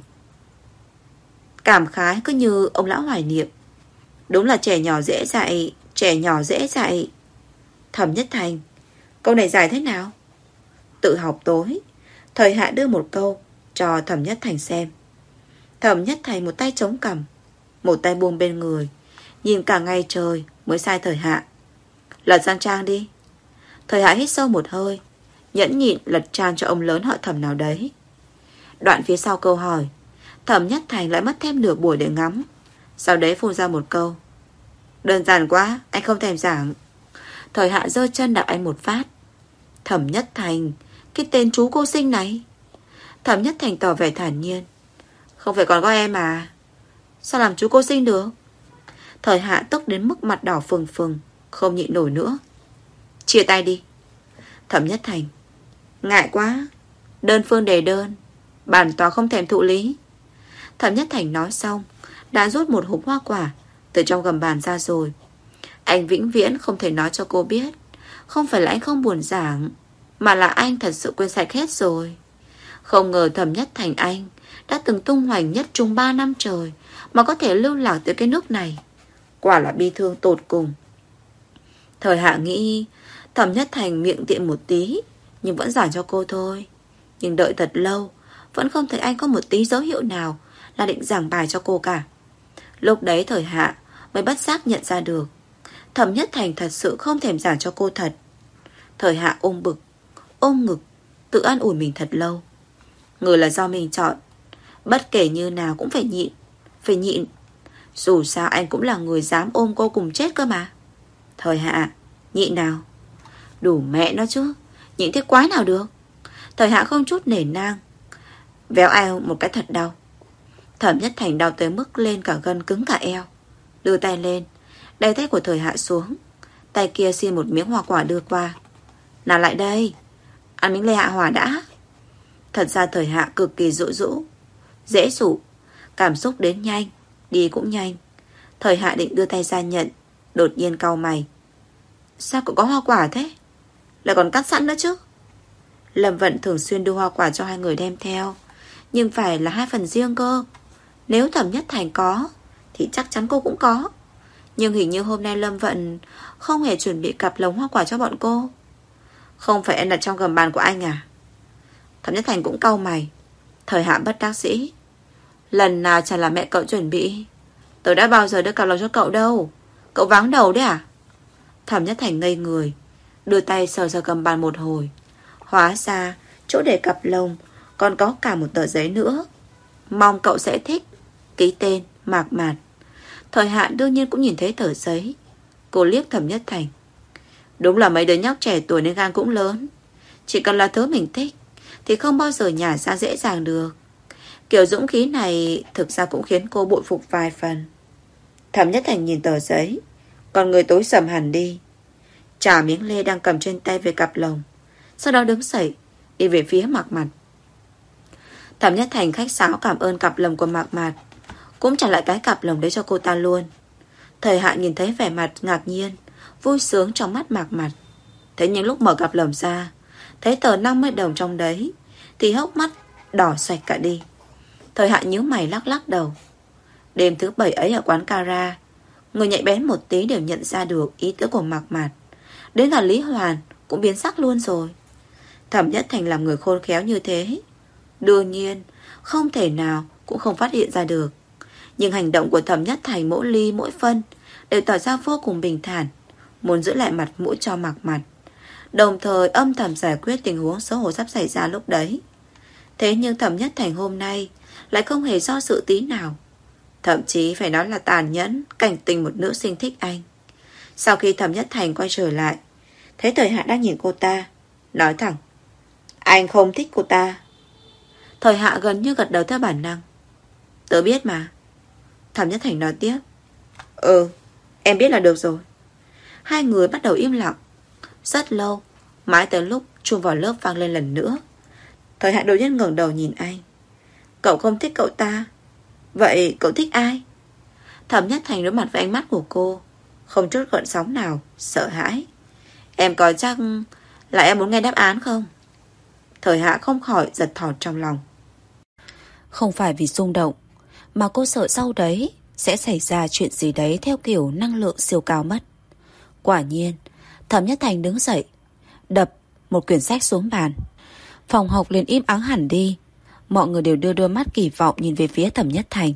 cảm khái cứ như ông lão hoài niệm. Đúng là trẻ nhỏ dễ dạy, trẻ nhỏ dễ dạy. Thẩm Nhất Thành, câu này giải thế nào? Tự học tối, Thời Hạ đưa một câu cho Thẩm Nhất Thành xem. Thẩm Nhất Thành một tay chống cằm, một tay buông bên người, nhìn cả ngày trời mới sai Thời Hạ. Lật sang trang đi. Thời Hạ hít sâu một hơi, nhẫn nhịn lật trang cho ông lớn họ Thẩm nào đấy. Đoạn phía sau câu hỏi, Thẩm Nhất Thành lại mất thêm nửa buổi để ngắm. Sau đấy phun ra một câu, đơn giản quá, anh không thèm giảng. Thời Hạ giơ chân đạp anh một phát. Thẩm Nhất Thành, cái tên chú cô sinh này. Thẩm Nhất Thành tỏ vẻ thản nhiên, không phải còn có em à, sao làm chú cô sinh được? Thời Hạ tức đến mức mặt đỏ phừng phừng, không nhịn nổi nữa. Chia tay đi. Thẩm Nhất Thành, ngại quá, đơn phương đề đơn, bản tòa không thèm thụ lý. Thẩm Nhất Thành nói xong đã rút một hộp hoa quả từ trong gầm bàn ra rồi. Anh vĩnh viễn không thể nói cho cô biết, không phải là anh không buồn giảng, mà là anh thật sự quên sạch hết rồi. Không ngờ Thẩm Nhất Thành anh đã từng tung hoành nhất trung ba năm trời mà có thể lưu lạc tới cái nước này, quả là bi thương tột cùng. Thời Hạ nghĩ Thẩm Nhất Thành miệng tiện một tí, nhưng vẫn giảng cho cô thôi. Nhưng đợi thật lâu vẫn không thấy anh có một tí dấu hiệu nào là định giảng bài cho cô cả. Lúc đấy Thời Hạ mới bất giác nhận ra được Thẩm Nhất Thành thật sự không thèm giảng cho cô thật. Thời Hạ ôm bực, ôm ngực, tự an ủi mình thật lâu. Người là do mình chọn, bất kể như nào cũng phải nhịn, phải nhịn. Dù sao anh cũng là người dám ôm cô cùng chết cơ mà. Thời Hạ, nhịn nào. Đủ mẹ nó chứ, nhịn thế quái nào được. Thời Hạ không chút nể nang, véo eo một cái thật đau. Thẩm Nhất Thành đau tới mức lên cả gân cứng cả eo, đưa tay lên, đẩy tay của Thời Hạ xuống. Tay kia xin một miếng hoa quả đưa qua. Nào lại đây, ăn miếng lê hạ hỏa đã. Thật ra Thời Hạ cực kỳ dỗ dỗ, dễ dụ, cảm xúc đến nhanh, đi cũng nhanh. Thời Hạ định đưa tay ra nhận, đột nhiên cau mày. Sao cậu có hoa quả thế? Lại còn cắt sẵn nữa chứ. Lâm Vận thường xuyên đưa hoa quả cho hai người đem theo, nhưng phải là hai phần riêng cơ. Nếu Thẩm Nhất Thành có thì chắc chắn cô cũng có. Nhưng hình như hôm nay Lâm Vận không hề chuẩn bị cặp lồng hoa quả cho bọn cô. Không phải em đặt trong gầm bàn của anh à? Thẩm Nhất Thành cũng cau mày. Thời Hạ bất đắc dĩ. Lần nào chẳng là mẹ cậu chuẩn bị. Tôi đã bao giờ đưa cặp lồng cho cậu đâu. Cậu váng đầu đấy à? Thẩm Nhất Thành ngây người, đưa tay sờ sờ gầm bàn một hồi. Hóa ra chỗ để cặp lồng còn có cả một tờ giấy nữa. Mong cậu sẽ thích. Ký tên Mạc Mạt. Thời Hạ đương nhiên cũng nhìn thấy tờ giấy. Cô liếc Thẩm Nhất Thành. Đúng là mấy đứa nhóc trẻ tuổi nên gan cũng lớn. Chỉ cần là thứ mình thích thì không bao giờ nhả ra dễ dàng được. Kiểu dũng khí này thực ra cũng khiến cô bội phục vài phần. Thẩm Nhất Thành nhìn tờ giấy, còn người tối sầm hẳn đi, trả miếng lê đang cầm trên tay về cặp lồng. Sau đó đứng dậy, đi về phía Mạc Mạt. Thẩm Nhất Thành khách sáo cảm ơn cặp lồng của Mạc Mạt, cũng trả lại cái cặp lồng đấy cho cô ta luôn. Thời Hạ nhìn thấy vẻ mặt ngạc nhiên, vui sướng trong mắt Mạc Mạt. Thế nhưng lúc mở cặp lồng ra, thấy tờ năm mươi đồng trong đấy, thì hốc mắt đỏ sạch cả đi. Thời Hạ nhíu mày lắc lắc đầu. Đêm thứ bảy ấy ở quán Cara, Người nhạy bén một tí đều nhận ra được ý tứ của Mạc Mạt. Đến là Lý Hoàn cũng biến sắc luôn rồi. Thẩm Nhất Thành làm người khôn khéo như thế, đương nhiên không thể nào cũng không phát hiện ra được. Nhưng hành động của Thẩm Nhất Thành mỗi ly mỗi phân đều tỏ ra vô cùng bình thản, muốn giữ lại mặt mũi cho Mạc Mạt, đồng thời âm thầm giải quyết tình huống xấu hổ sắp xảy ra lúc đấy. Thế nhưng Thẩm Nhất Thành hôm nay lại không hề do dự tí nào, thậm chí phải nói là tàn nhẫn cảnh tình một nữ sinh thích anh. Sau khi Thẩm Nhất Thành quay trở lại, thấy Thời Hạ đang nhìn cô ta, nói thẳng: anh không thích cô ta. Thời Hạ gần như gật đầu theo bản năng. Tớ biết mà. Thẩm Nhất Thành nói tiếp: Ừ, em biết là được rồi. Hai người bắt đầu im lặng rất lâu, mãi tới lúc chuông vào lớp vang lên lần nữa. Thời Hạ đột nhiên ngẩng đầu nhìn anh. Cậu không thích cậu ta, vậy cậu thích ai? Thẩm Nhất Thành đối mặt với ánh mắt của cô, không chút gợn sóng nào, sợ hãi. Em có chắc là em muốn nghe đáp án không? Thời Hạ không khỏi giật thọt trong lòng. Không phải vì xung động, mà cô sợ sau đấy sẽ xảy ra chuyện gì đấy theo kiểu năng lượng siêu cao mất. Quả nhiên, Thẩm Nhất Thành đứng dậy, đập một quyển sách xuống bàn. Phòng học liền im ắng hẳn đi. Mọi người đều đưa đôi mắt kỳ vọng nhìn về phía Thẩm Nhất Thành,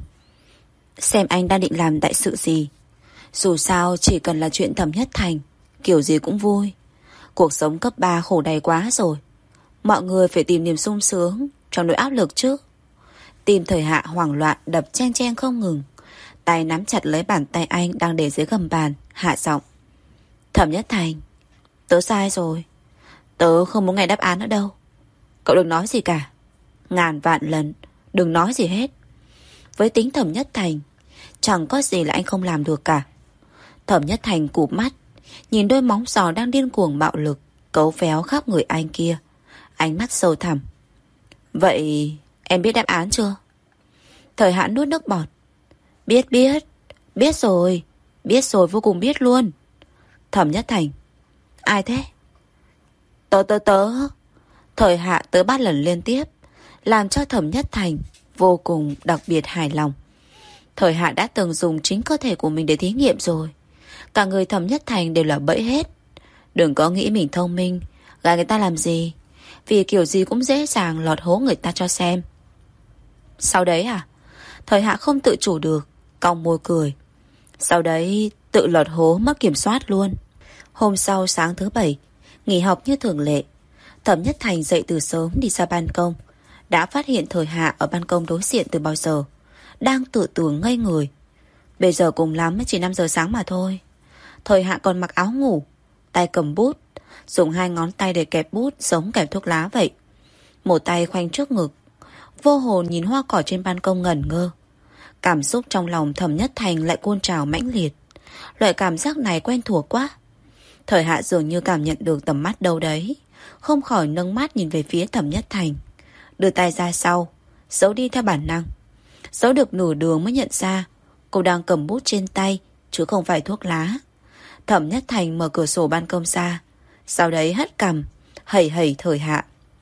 xem anh đang định làm đại sự gì. Dù sao chỉ cần là chuyện Thẩm Nhất Thành, kiểu gì cũng vui. Cuộc sống cấp ba khổ đầy quá rồi, mọi người phải tìm niềm sung sướng trong nỗi áp lực chứ. Tim Thời Hạ hoảng loạn đập chen chen không ngừng, tay nắm chặt lấy bàn tay anh đang để dưới gầm bàn, hạ giọng: Thẩm Nhất Thành, tớ sai rồi. Tớ không muốn nghe đáp án nữa đâu. Cậu đừng nói gì cả. Ngàn vạn lần đừng nói gì hết. Với tính Thẩm Nhất Thành, chẳng có gì là anh không làm được cả. Thẩm Nhất Thành cụp mắt, nhìn đôi móng giò đang điên cuồng bạo lực cấu véo khắp người anh kia, ánh mắt sâu thẳm. Vậy em biết đáp án chưa? Thời Hạn nuốt nước bọt. Biết biết Biết rồi. Biết rồi, vô cùng biết luôn. Thẩm Nhất Thành: Ai thế? Tớ tớ tớ Thời Hạ tới ba lần liên tiếp, làm cho Thẩm Nhất Thành vô cùng đặc biệt hài lòng. Thời Hạ đã từng dùng chính cơ thể của mình để thí nghiệm rồi. Cả người Thẩm Nhất Thành đều là bẫy hết. Đừng có nghĩ mình thông minh gài người ta làm gì, vì kiểu gì cũng dễ dàng lọt hố người ta cho xem. Sau đấy à? Thời Hạ không tự chủ được, cong môi cười. Sau đấy tự lọt hố mất kiểm soát luôn. Hôm sau sáng thứ bảy, nghỉ học như thường lệ, Thẩm Nhất Thành dậy từ sớm đi ra ban công, đã phát hiện Thời Hạ ở ban công đối diện từ bao giờ, đang tự tưởng ngây người. Bây giờ cùng lắm mới chỉ năm giờ sáng mà thôi. Thời Hạ còn mặc áo ngủ, tay cầm bút, dùng hai ngón tay để kẹp bút giống kẹp thuốc lá vậy. Một tay khoanh trước ngực, vô hồn nhìn hoa cỏ trên ban công ngẩn ngơ. Cảm xúc trong lòng Thẩm Nhất Thành lại cuôn trào mãnh liệt. Loại cảm giác này quen thuộc quá. Thời Hạ dường như cảm nhận được tầm mắt đâu đấy, không khỏi nâng mắt nhìn về phía Thẩm Nhất Thành, đưa tay ra sau, giấu đi theo bản năng. Giấu được nửa đường mới nhận ra cô đang cầm bút trên tay, chứ không phải thuốc lá. Thẩm Nhất Thành mở cửa sổ ban công ra, sau đấy hất cằm, hẩy hẩy Thời Hạ.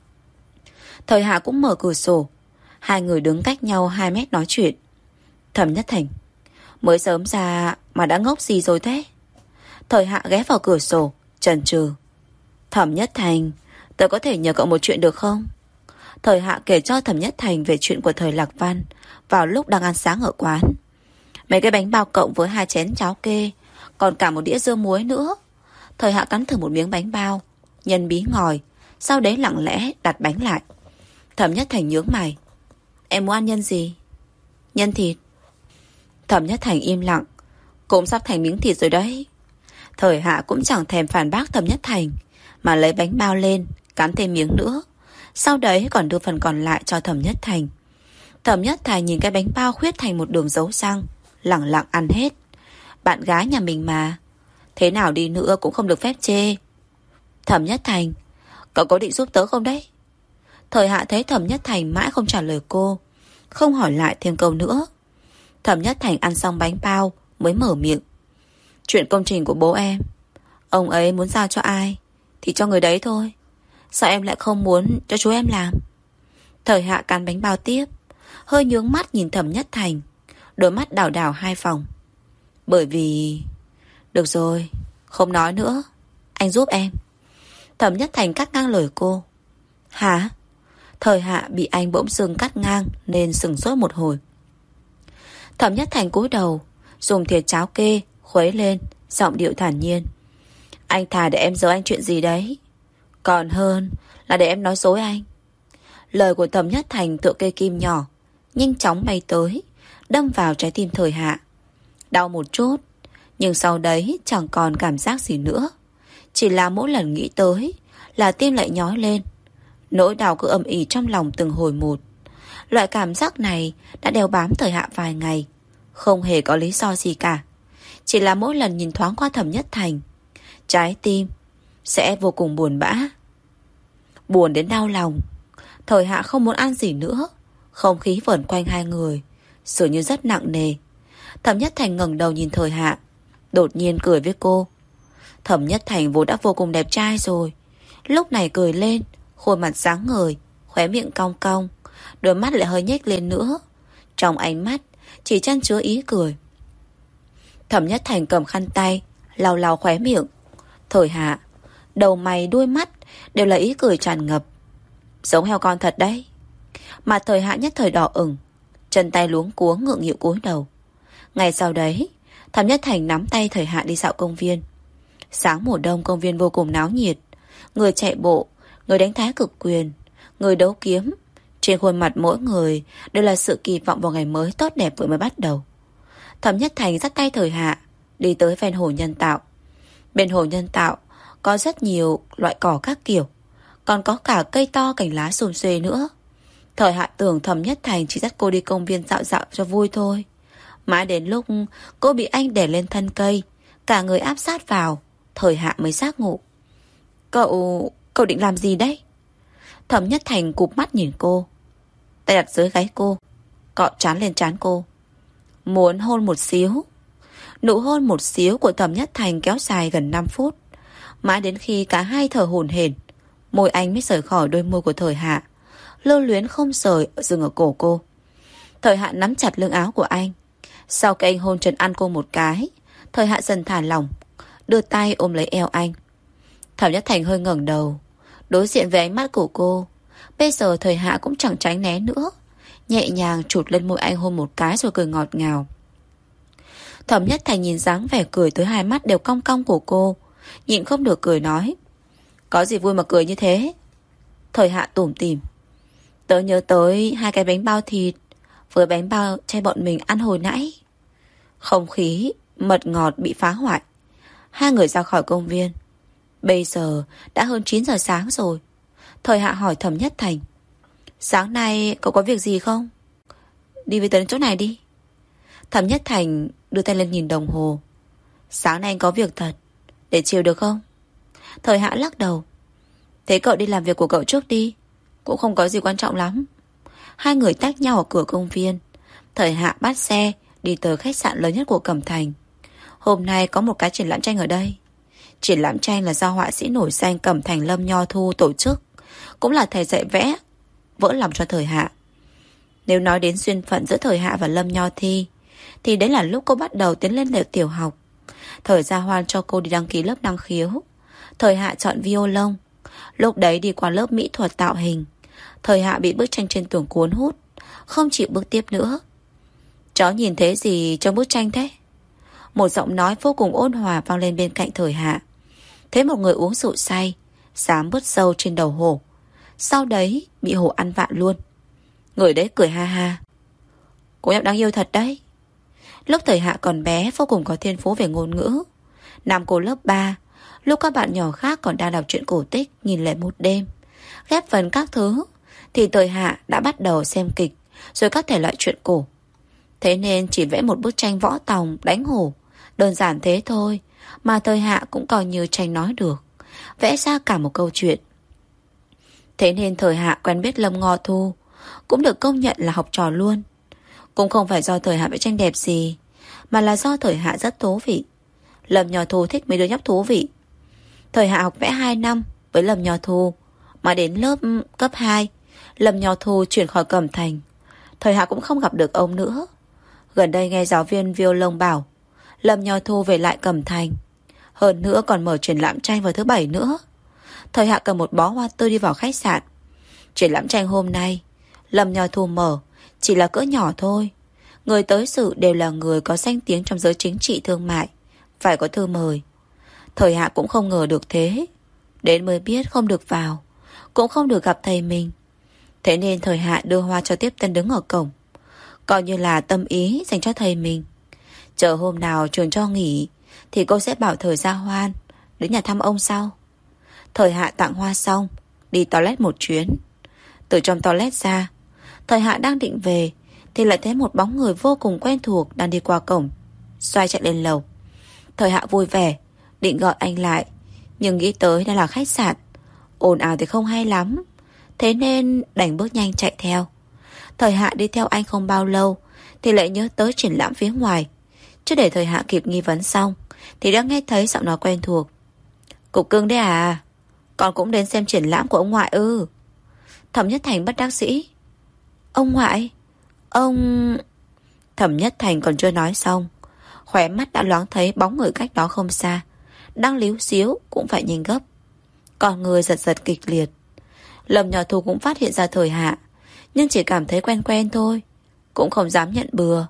Thời Hạ cũng mở cửa sổ. Hai người đứng cách nhau hai mét nói chuyện. Thẩm Nhất Thành: Mới sớm ra mà đã ngốc gì rồi thế? Thời Hạ ghé vào cửa sổ, chần chừ. Thẩm Nhất Thành, tớ có thể nhờ cậu một chuyện được không? Thời Hạ kể cho Thẩm Nhất Thành về chuyện của Thời Lạc Văn vào lúc đang ăn sáng ở quán. Mấy cái bánh bao cộng với hai chén cháo kê, còn cả một đĩa dưa muối nữa. Thời Hạ cắn thử một miếng bánh bao, nhân bí ngòi, sau đấy lặng lẽ đặt bánh lại. Thẩm Nhất Thành nhướng mày. Em muốn ăn nhân gì? Nhân thịt. Thẩm Nhất Thành im lặng. Cũng sắp thành miếng thịt rồi đấy. Thời Hạ cũng chẳng thèm phản bác Thẩm Nhất Thành, mà lấy bánh bao lên, cắn thêm miếng nữa, sau đấy còn đưa phần còn lại cho Thẩm Nhất Thành. Thẩm Nhất Thành nhìn cái bánh bao khuyết thành một đường dấu răng, lẳng lặng ăn hết. Bạn gái nhà mình mà, thế nào đi nữa cũng không được phép chê. Thẩm Nhất Thành, cậu có định giúp tớ không đấy? Thời Hạ thấy Thẩm Nhất Thành mãi không trả lời cô, không hỏi lại thêm câu nữa. Thẩm Nhất Thành ăn xong bánh bao mới mở miệng. Chuyện công trình của bố em, ông ấy muốn giao cho ai thì cho người đấy thôi. Sao em lại không muốn cho chú em làm? Thời Hạ cắn bánh bao tiếp, hơi nhướng mắt nhìn Thẩm Nhất Thành, đôi mắt đảo đảo hai vòng. Bởi vì... Được rồi, không nói nữa, anh giúp em. Thẩm Nhất Thành cắt ngang lời cô. Hả? Thời Hạ bị anh bỗng dưng cắt ngang nên sửng sốt một hồi. Thẩm Nhất Thành cúi đầu, dùng thìa cháo kê khuấy lên, giọng điệu thản nhiên. Anh thà để em giấu anh chuyện gì đấy, còn hơn là để em nói dối anh. Lời của Thẩm Nhất Thành tựa cây kim nhỏ, nhanh chóng bay tới, đâm vào trái tim Thời Hạ. Đau một chút, nhưng sau đấy chẳng còn cảm giác gì nữa. Chỉ là mỗi lần nghĩ tới là tim lại nhói lên. Nỗi đau cứ ầm ĩ trong lòng từng hồi một. Loại cảm giác này đã đeo bám Thời Hạ vài ngày, không hề có lý do gì cả. Chỉ là mỗi lần nhìn thoáng qua Thẩm Nhất Thành, trái tim sẽ vô cùng buồn bã, buồn đến đau lòng. Thời Hạ không muốn ăn gì nữa. Không khí vẩn quanh hai người dường như rất nặng nề. Thẩm Nhất Thành ngẩng đầu nhìn Thời Hạ, đột nhiên cười với cô. Thẩm Nhất Thành vốn đã vô cùng đẹp trai rồi, lúc này cười lên, khuôn mặt sáng ngời, khóe miệng cong cong, đôi mắt lại hơi nhếch lên nữa. Trong ánh mắt chỉ chan chứa ý cười. Thẩm Nhất Thành cầm khăn tay lau lau khóe miệng. Thời Hạ, đầu mày đuôi mắt đều là ý cười tràn ngập. Giống heo con thật đấy. Mà Thời Hạ nhất thời đỏ ửng, chân tay luống cuống ngượng nghịu cúi đầu. Ngày sau đấy, Thẩm Nhất Thành nắm tay Thời Hạ đi dạo công viên. Sáng mùa đông công viên vô cùng náo nhiệt. Người chạy bộ, người đánh thái cực quyền, người đấu kiếm. Trên khuôn mặt mỗi người đều là sự kỳ vọng vào ngày mới tốt đẹp vừa mới bắt đầu. Thẩm Nhất Thành dắt tay Thời Hạ đi tới ven hồ nhân tạo. Bên hồ nhân tạo có rất nhiều loại cỏ các kiểu, còn có cả cây to cành lá xum xuê nữa. Thời Hạ tưởng Thẩm Nhất Thành chỉ dắt cô đi công viên dạo dạo cho vui thôi. Mãi đến lúc cô bị anh đè lên thân cây, cả người áp sát vào, Thời Hạ mới giác ngộ. Cậu... cậu định làm gì đấy? Thẩm Nhất Thành cụp mắt nhìn cô, tay đặt dưới gáy cô, cọ trán lên trán cô. Muốn hôn một xíu. Nụ hôn một xíu của Thẩm Nhất Thành kéo dài gần năm phút. Mãi đến khi cả hai thở hổn hển, môi anh mới rời khỏi đôi môi của Thời Hạ, lưu luyến không rời dừng ở cổ cô. Thời Hạ nắm chặt lưng áo của anh. Sau khi anh hôn trần ăn cô một cái, Thời Hạ dần thả lỏng, đưa tay ôm lấy eo anh. Thẩm Nhất Thành hơi ngẩng đầu, đối diện với ánh mắt của cô. Bây giờ Thời Hạ cũng chẳng tránh né nữa, nhẹ nhàng chụt lên môi anh hôn một cái rồi cười ngọt ngào. Thẩm Nhất Thành nhìn dáng vẻ cười tới hai mắt đều cong cong của cô, nhịn không được cười nói. Có gì vui mà cười như thế? Thời Hạ tủm tỉm. Tớ nhớ tới hai cái bánh bao thịt với bánh bao chay bọn mình ăn hồi nãy. Không khí mật ngọt bị phá hoại. Hai người ra khỏi công viên. Bây giờ đã hơn chín giờ sáng rồi. Thời Hạ hỏi Thẩm Nhất Thành. Sáng nay cậu có việc gì không? Đi với tớ đến chỗ này đi. Thẩm Nhất Thành đưa tay lên nhìn đồng hồ. Sáng nay anh có việc thật, để chiều được không? Thời Hạ lắc đầu. Thế cậu đi làm việc của cậu trước đi, cũng không có gì quan trọng lắm. Hai người tách nhau ở cửa công viên. Thời Hạ bắt xe đi tới khách sạn lớn nhất của Cẩm Thành. Hôm nay có một cái triển lãm tranh ở đây. Triển lãm tranh là do họa sĩ nổi danh Cẩm Thành Lâm Nho Thu tổ chức, cũng là thầy dạy vẽ, vỡ lòng cho Thời Hạ. Nếu nói đến duyên phận giữa Thời Hạ và Lâm Nho Thi, thì đấy là lúc cô bắt đầu tiến lên lớp tiểu học. Thời Gia Hoan cho cô đi đăng ký lớp năng khiếu. Thời Hạ chọn violon. Lúc đấy đi qua lớp mỹ thuật tạo hình, Thời Hạ bị bức tranh trên tường cuốn hút, không chịu bước tiếp nữa. Cháu nhìn thấy gì trong bức tranh thế? Một giọng nói vô cùng ôn hòa vang lên bên cạnh Thời Hạ. Thấy một người uống rượu say, dám bứt râu trên đầu hổ, sau đấy bị hổ ăn vạ luôn. Người đấy cười ha ha. Cô nhóc đáng yêu thật đấy. Lúc Thời Hạ còn bé, vô cùng có thiên phú về ngôn ngữ. Năm cô lớp ba, lúc các bạn nhỏ khác còn đang đọc truyện cổ tích Nghìn lẻ một đêm, ghép phần các thứ, thì Thời Hạ đã bắt đầu xem kịch, rồi các thể loại truyện cổ. Thế nên chỉ vẽ một bức tranh võ tòng đánh hổ, đơn giản thế thôi, mà Thời Hạ cũng coi như tranh nói được, vẽ ra cả một câu chuyện. Thế nên Thời Hạ quen biết Lâm Nho Thu, cũng được công nhận là học trò luôn. Cũng không phải do Thời Hạ vẽ tranh đẹp gì, mà là do Thời Hạ rất thú vị. Lâm Nho Thu thích mấy đứa nhóc thú vị. Thời Hạ học vẽ hai năm với Lâm Nho Thu, mà đến lớp cấp hai, Lâm Nho Thu chuyển khỏi Cẩm Thành. Thời Hạ cũng không gặp được ông nữa. Gần đây nghe giáo viên violon bảo Lâm Nho Thu về lại Cẩm Thành. Hơn nữa còn mở triển lãm tranh vào thứ bảy nữa. Thời Hạ cầm một bó hoa tươi đi vào khách sạn. Triển lãm tranh hôm nay Lâm Nho Thu mở chỉ là cỡ nhỏ thôi. Người tới dự đều là người có danh tiếng trong giới chính trị thương mại, phải có thư mời. Thời Hạ cũng không ngờ được thế. Đến mới biết không được vào, cũng không được gặp thầy mình. Thế nên Thời Hạ đưa hoa cho tiếp tân đứng ở cổng, coi như là tâm ý dành cho thầy mình. Chờ hôm nào trường cho nghỉ thì cô sẽ bảo Thời ra Hoan đến nhà thăm ông sau. Thời Hạ tặng hoa xong, đi toilet một chuyến. Từ trong toilet ra, Thời Hạ đang định về thì lại thấy một bóng người vô cùng quen thuộc đang đi qua cổng, xoay chạy lên lầu. Thời Hạ vui vẻ định gọi anh lại, nhưng nghĩ tới đây là khách sạn, ồn ào thì không hay lắm, thế nên đành bước nhanh chạy theo. Thời Hạ đi theo anh không bao lâu thì lại nhớ tới triển lãm phía ngoài. Chứ để Thời Hạ kịp nghi vấn xong thì đã nghe thấy giọng nói quen thuộc. Cục Cưng đấy à? Con cũng đến xem triển lãm của ông ngoại ư? Thẩm Nhất Thành bất đắc dĩ. Ông ngoại? Ông... Thẩm Nhất Thành còn chưa nói xong, khóe mắt đã loáng thấy bóng người cách đó không xa, đang líu xíu cũng phải nhìn gấp, con người giật giật kịch liệt. Lâm Nho Thu cũng phát hiện ra Thời Hạ, nhưng chỉ cảm thấy quen quen thôi, cũng không dám nhận bừa.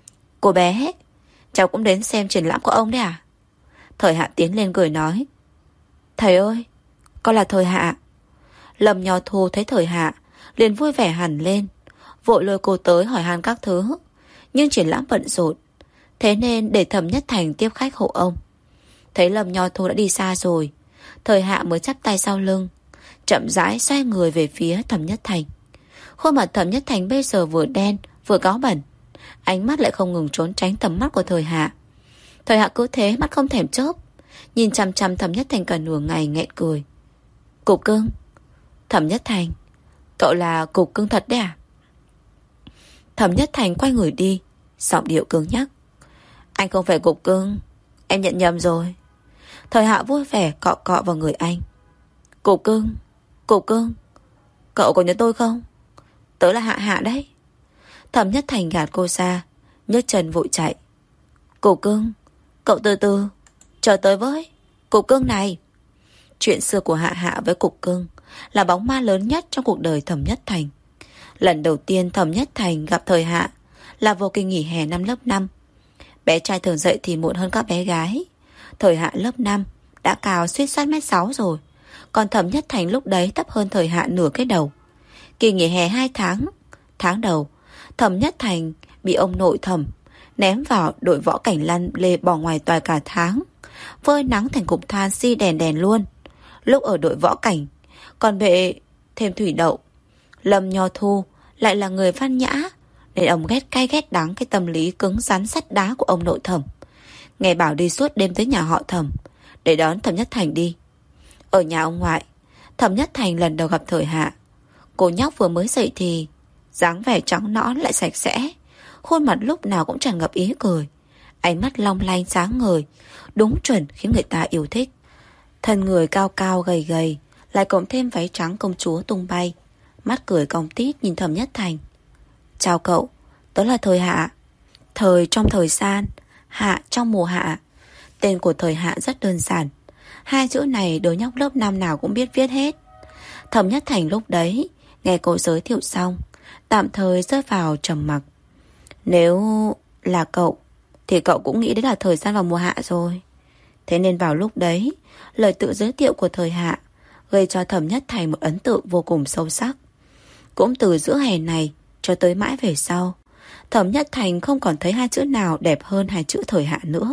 Cô bé, cháu cũng đến xem triển lãm của ông đấy à? Thời Hạ tiến lên cười nói. Thầy ơi, con là Thời Hạ. Lâm Nho Thu thấy Thời Hạ liền vui vẻ hẳn lên, vội lôi cô tới hỏi han các thứ. Nhưng triển lãm bận rộn, thế nên để Thẩm Nhất Thành tiếp khách hộ ông. Thấy Lâm Nho Thu đã đi xa rồi, Thời Hạ mới chắp tay sau lưng, chậm rãi xoay người về phía Thẩm Nhất Thành. Khuôn mặt Thẩm Nhất Thành bây giờ vừa đen vừa cáu bẩn, ánh mắt lại không ngừng trốn tránh tầm mắt của Thời Hạ. Thời Hạ cứ thế mắt không thèm chớp, nhìn chằm chằm Thẩm Nhất Thành cả nửa ngày nghẹn cười. Cục Cưng. Thẩm Nhất Thành, cậu là Cục Cưng thật đấy à? Thẩm Nhất Thành quay người đi, giọng điệu cứng nhắc. Anh không phải Cục Cưng, em nhận nhầm rồi. Thời Hạ vui vẻ cọ cọ vào người anh. Cục Cưng, Cục Cưng, cậu có nhớ tôi không? Tớ là Hạ Hạ đấy. Thẩm Nhất Thành gạt cô ra, nhấc chân vội chạy. Cục Cưng, cậu từ từ, chờ tới với. Cục Cưng này. Chuyện xưa của Hạ Hạ với Cục Cưng là bóng ma lớn nhất trong cuộc đời Thẩm Nhất Thành. Lần đầu tiên Thẩm Nhất Thành gặp Thời Hạ là vào kỳ nghỉ hè năm lớp năm. Bé trai thường dậy thì muộn hơn các bé gái. Thời Hạ lớp năm đã cao suýt sát mét sáu rồi, còn Thẩm Nhất Thành lúc đấy thấp hơn Thời Hạ nửa cái đầu. Kỳ nghỉ hè hai tháng, tháng đầu Thẩm Nhất Thành bị ông nội Thẩm ném vào đội võ cảnh lăn lê bỏ ngoài tòa cả tháng, phơi nắng thành cục than xi đèn đèn luôn. Lúc ở đội võ cảnh còn bệ thêm thủy đậu. Lâm Nho Thu lại là người văn nhã, nên ông ghét cay ghét đắng cái tâm lý cứng rắn sắt đá của ông nội Thẩm. Nghe bảo đi suốt đêm tới nhà họ Thẩm để đón Thẩm Nhất Thành đi. Ở nhà ông ngoại, Thẩm Nhất Thành lần đầu gặp Thời Hạ. Cô nhóc vừa mới dậy thì dáng vẻ trắng nõn lại sạch sẽ, khuôn mặt lúc nào cũng tràn ngập ý cười, ánh mắt long lanh sáng ngời, đúng chuẩn khiến người ta yêu thích. Thân người cao cao gầy gầy, lại cộng thêm váy trắng công chúa tung bay, mắt cười cong tít nhìn Thẩm Nhất Thành. Chào cậu, tớ là Thời Hạ. Thời trong thời gian, Hạ trong mùa hạ. Tên của Thời Hạ rất đơn giản, hai chữ này đứa nhóc lớp năm nào cũng biết viết hết. Thẩm Nhất Thành lúc đấy nghe cô giới thiệu xong, tạm thời rơi vào trầm mặc. Nếu là cậu thì cậu cũng nghĩ đấy là thời gian vào mùa hạ rồi. Thế nên vào lúc đấy, lời tự giới thiệu của Thời Hạ gây cho Thẩm Nhất Thành một ấn tượng vô cùng sâu sắc. Cũng từ giữa hè này cho tới mãi về sau, Thẩm Nhất Thành không còn thấy hai chữ nào đẹp hơn hai chữ Thời Hạ nữa.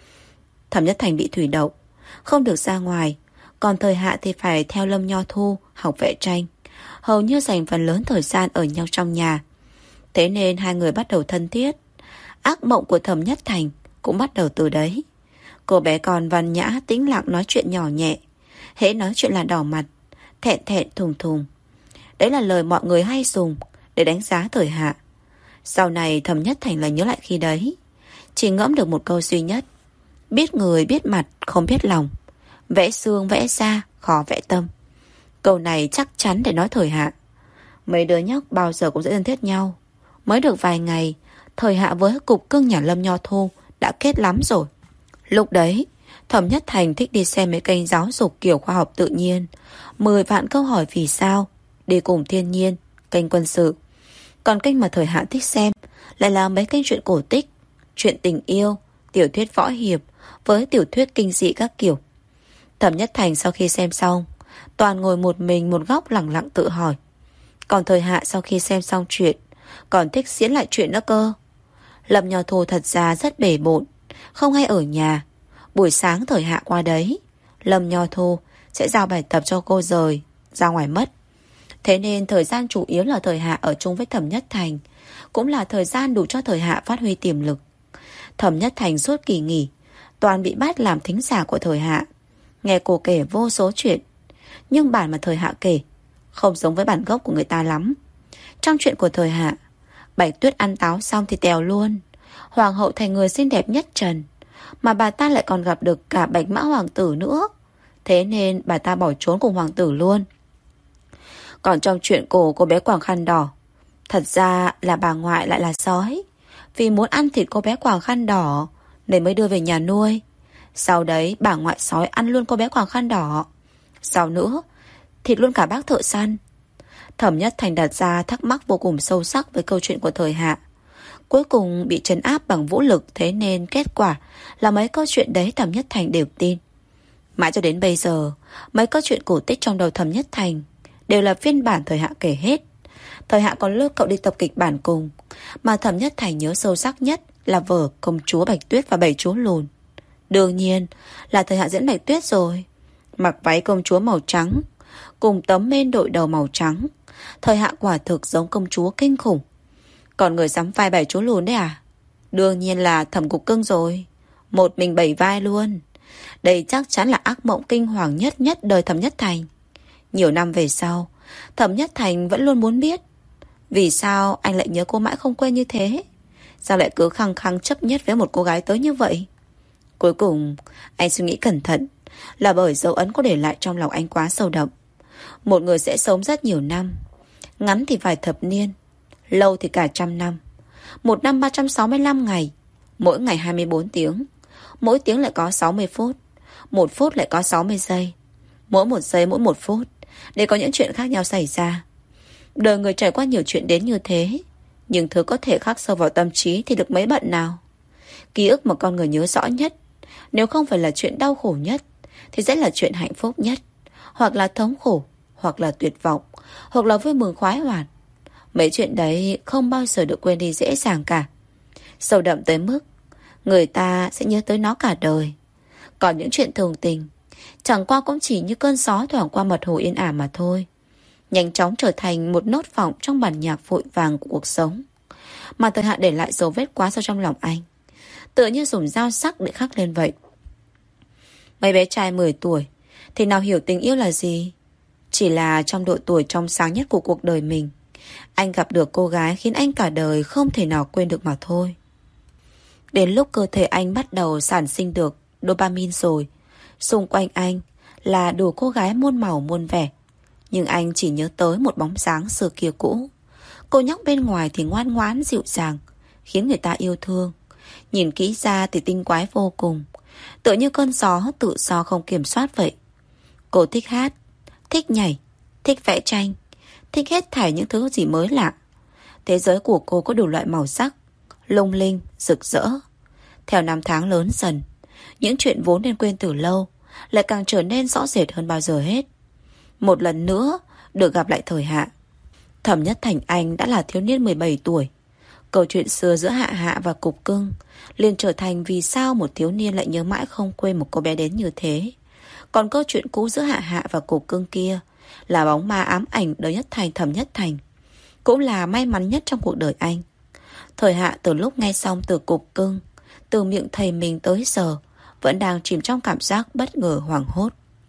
Thẩm Nhất Thành bị thủy đậu, không được ra ngoài, còn Thời Hạ thì phải theo Lâm Nho Thu học vẽ tranh, hầu như dành phần lớn thời gian ở nhau trong nhà. Thế nên hai người bắt đầu thân thiết. Ác mộng của Thẩm Nhất Thành cũng bắt đầu từ đấy. Cô bé còn văn nhã tĩnh lặng nói chuyện nhỏ nhẹ, hễ nói chuyện là đỏ mặt, thẹn thẹn thùng thùng. Đấy là lời mọi người hay dùng để đánh giá Thời Hạ. Sau này Thẩm Nhất Thành lại nhớ lại khi đấy, chỉ ngẫm được một câu duy nhất: biết người biết mặt không biết lòng, vẽ xương vẽ da khó vẽ tâm. Câu này chắc chắn để nói Thời Hạ. Mấy đứa nhóc bao giờ cũng sẽ thân thiết nhau. Mới được vài ngày, Thời Hạ với Cục Cưng nhà Lâm Nho Thu đã kết lắm rồi. Lúc đấy Thẩm Nhất Thành thích đi xem mấy kênh giáo dục kiểu khoa học tự nhiên, mười vạn câu hỏi vì sao, đi cùng thiên nhiên, kênh quân sự. Còn kênh mà thời Hạ thích xem lại là mấy kênh chuyện cổ tích, chuyện tình yêu, tiểu thuyết võ hiệp với tiểu thuyết kinh dị các kiểu. Thẩm Nhất Thành sau khi xem xong toàn ngồi một mình một góc lặng lặng tự hỏi. Còn thời Hạ sau khi xem xong chuyện còn thích diễn lại chuyện nữa cơ. Lâm Nho Thu thật ra rất bể bộn, không hay ở nhà. Buổi sáng thời Hạ qua đấy, Lâm Nho Thu sẽ giao bài tập cho cô rời ra ngoài mất. Thế nên thời gian chủ yếu là thời Hạ ở chung với Thẩm Nhất Thành, cũng là thời gian đủ cho thời Hạ phát huy tiềm lực. Thẩm Nhất Thành suốt kỳ nghỉ toàn bị bắt làm thính giả của thời Hạ, nghe cô kể vô số chuyện. Nhưng bản mà thời Hạ kể không giống với bản gốc của người ta lắm. Trong chuyện của thời Hạ, Bạch Tuyết ăn táo xong thì tèo luôn, hoàng hậu thành người xinh đẹp nhất trần, mà bà ta lại còn gặp được cả Bạch Mã hoàng tử nữa. Thế nên bà ta bỏ trốn cùng hoàng tử luôn. Còn trong chuyện cổ cô bé quàng khăn đỏ, thật ra là bà ngoại lại là sói, vì muốn ăn thịt cô bé quàng khăn đỏ nên mới đưa về nhà nuôi. Sau đấy bà ngoại sói ăn luôn cô bé quàng khăn đỏ, sau nữa thịt luôn cả bác thợ săn. Thẩm Nhất Thành đặt ra thắc mắc vô cùng sâu sắc với câu chuyện của thời Hạ. Cuối cùng bị trấn áp bằng vũ lực, thế nên kết quả là mấy câu chuyện đấy Thẩm Nhất Thành đều tin. Mãi cho đến bây giờ, mấy câu chuyện cổ tích trong đầu Thẩm Nhất Thành đều là phiên bản thời Hạ kể hết. Thời Hạ còn lôi cậu đi tập kịch bản cùng, mà Thẩm Nhất Thành nhớ sâu sắc nhất là vở Công chúa Bạch Tuyết và Bảy chú lùn. Đương nhiên là thời Hạ diễn Bạch Tuyết rồi, mặc váy công chúa màu trắng cùng tấm mên đội đầu màu trắng. Thời Hạ quả thực giống công chúa kinh khủng. Còn người sắm vai Bảy chú lùn đấy à? Đương nhiên là Thẩm Cục Cưng rồi, một mình bảy vai luôn. Đây chắc chắn là ác mộng kinh hoàng nhất nhất đời Thẩm Nhất Thành. Nhiều năm về sau, Thẩm Nhất Thành vẫn luôn muốn biết vì sao anh lại nhớ cô mãi không quên như thế. Sao lại cứ khăng khăng chấp nhất với một cô gái tới như vậy? Cuối cùng anh suy nghĩ cẩn thận, là bởi dấu ấn có để lại trong lòng anh quá sâu đậm. Một người sẽ sống rất nhiều năm, ngắn thì vài thập niên, lâu thì cả trăm năm. Một năm ba trăm sáu mươi lăm ngày, mỗi ngày hai mươi bốn tiếng, mỗi tiếng lại có sáu mươi phút, một phút lại có sáu mươi giây, mỗi một giây mỗi một phút để có những chuyện khác nhau xảy ra. Đời người trải qua nhiều chuyện đến như thế, nhưng thứ có thể khắc sâu vào tâm trí thì được mấy bận nào. Ký ức mà con người nhớ rõ nhất, nếu không phải là chuyện đau khổ nhất, thì sẽ là chuyện hạnh phúc nhất, hoặc là thống khổ, hoặc là tuyệt vọng, hoặc là vui mừng khoái hoạt. Mấy chuyện đấy không bao giờ được quên đi dễ dàng cả, sâu đậm tới mức người ta sẽ nhớ tới nó cả đời. Còn những chuyện thường tình chẳng qua cũng chỉ như cơn gió thoảng qua mật hồ yên ả mà thôi, nhanh chóng trở thành một nốt vọng trong bản nhạc vội vàng của cuộc sống. Mà thời Hạ để lại dấu vết quá sâu trong lòng anh, tựa như dùng dao sắc để khắc lên vậy. Mấy bé trai mười tuổi thì nào hiểu tình yêu là gì. Chỉ là trong độ tuổi trong sáng nhất của cuộc đời mình, anh gặp được cô gái khiến anh cả đời không thể nào quên được mà thôi. Đến lúc cơ thể anh bắt đầu sản sinh được dopamine rồi, xung quanh anh là đủ cô gái muôn màu muôn vẻ, nhưng anh chỉ nhớ tới một bóng dáng xưa kia cũ. Cô nhóc bên ngoài thì ngoan ngoãn dịu dàng, khiến người ta yêu thương. Nhìn kỹ ra thì tinh quái vô cùng, tựa như cơn gió tự do không kiểm soát vậy. Cô thích hát, thích nhảy, thích vẽ tranh, thích hết thảy những thứ gì mới lạ. Thế giới của cô có đủ loại màu sắc, lung linh, rực rỡ. Theo năm tháng lớn dần, những chuyện vốn nên quên từ lâu lại càng trở nên rõ rệt hơn bao giờ hết. Một lần nữa được gặp lại thời Hạ. Thẩm Nhất Thành anh đã là thiếu niên mười bảy tuổi. Câu chuyện xưa giữa Hạ Hạ và Cục Cưng liền trở thành vì sao một thiếu niên lại nhớ mãi không quên một cô bé đến như thế. Còn câu chuyện cũ giữa Hạ Hạ và Cục Cưng kia là bóng ma ám ảnh đời Nhất Thành Thẩm Nhất Thành, cũng là may mắn nhất trong cuộc đời anh. Thời Hạ từ lúc nghe xong từ Cục Cưng, từ miệng thầy mình tới giờ vẫn đang chìm trong cảm giác bất ngờ hoảng hốt.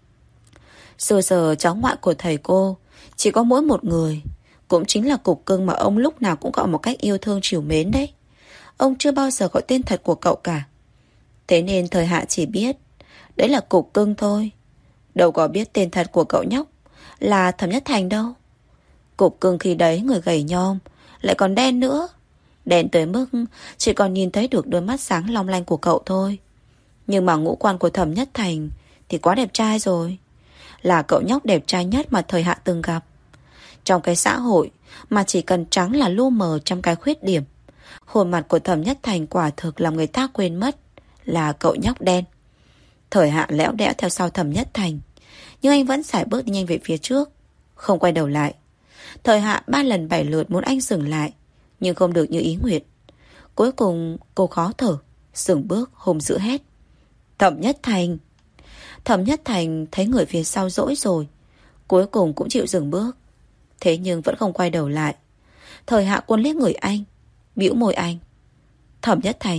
Xưa giờ cháu ngoại của thầy cô chỉ có mỗi một người, cũng chính là Cục Cưng mà ông lúc nào cũng gọi một cách yêu thương trìu mến đấy. Ông chưa bao giờ gọi tên thật của cậu cả. Thế nên thời Hạ chỉ biết đấy là Cục Cưng thôi, đâu có biết tên thật của cậu nhóc là Thẩm Nhất Thành đâu. Cục Cưng khi đấy người gầy nhom, lại còn đen nữa, Đen tới mức chỉ còn nhìn thấy được đôi mắt sáng long lanh của cậu thôi. Nhưng mà ngũ quan của Thẩm Nhất Thành thì quá đẹp trai rồi. Là cậu nhóc đẹp trai nhất mà thời Hạ từng gặp. Trong cái xã hội mà chỉ cần trắng là lu mờ trăm cái khuyết điểm, khuôn mặt của Thẩm Nhất Thành quả thực làm người ta quên mất là cậu nhóc đen. Thời Hạ lẽo đẽo theo sau Thẩm Nhất Thành, nhưng anh vẫn sải bước đi nhanh về phía trước, không quay đầu lại. Thời Hạ ba lần bảy lượt muốn anh dừng lại, nhưng không được như ý nguyện. Cuối cùng cô khó thở, dừng bước hùng dữ hét: Thẩm Nhất Thành! Thẩm Nhất Thành thấy người phía sau dỗi rồi, cuối cùng cũng chịu dừng bước. Thế nhưng vẫn không quay đầu lại. Thời Hạ Quân liếc người anh, bĩu môi anh: Thẩm Nhất Thành,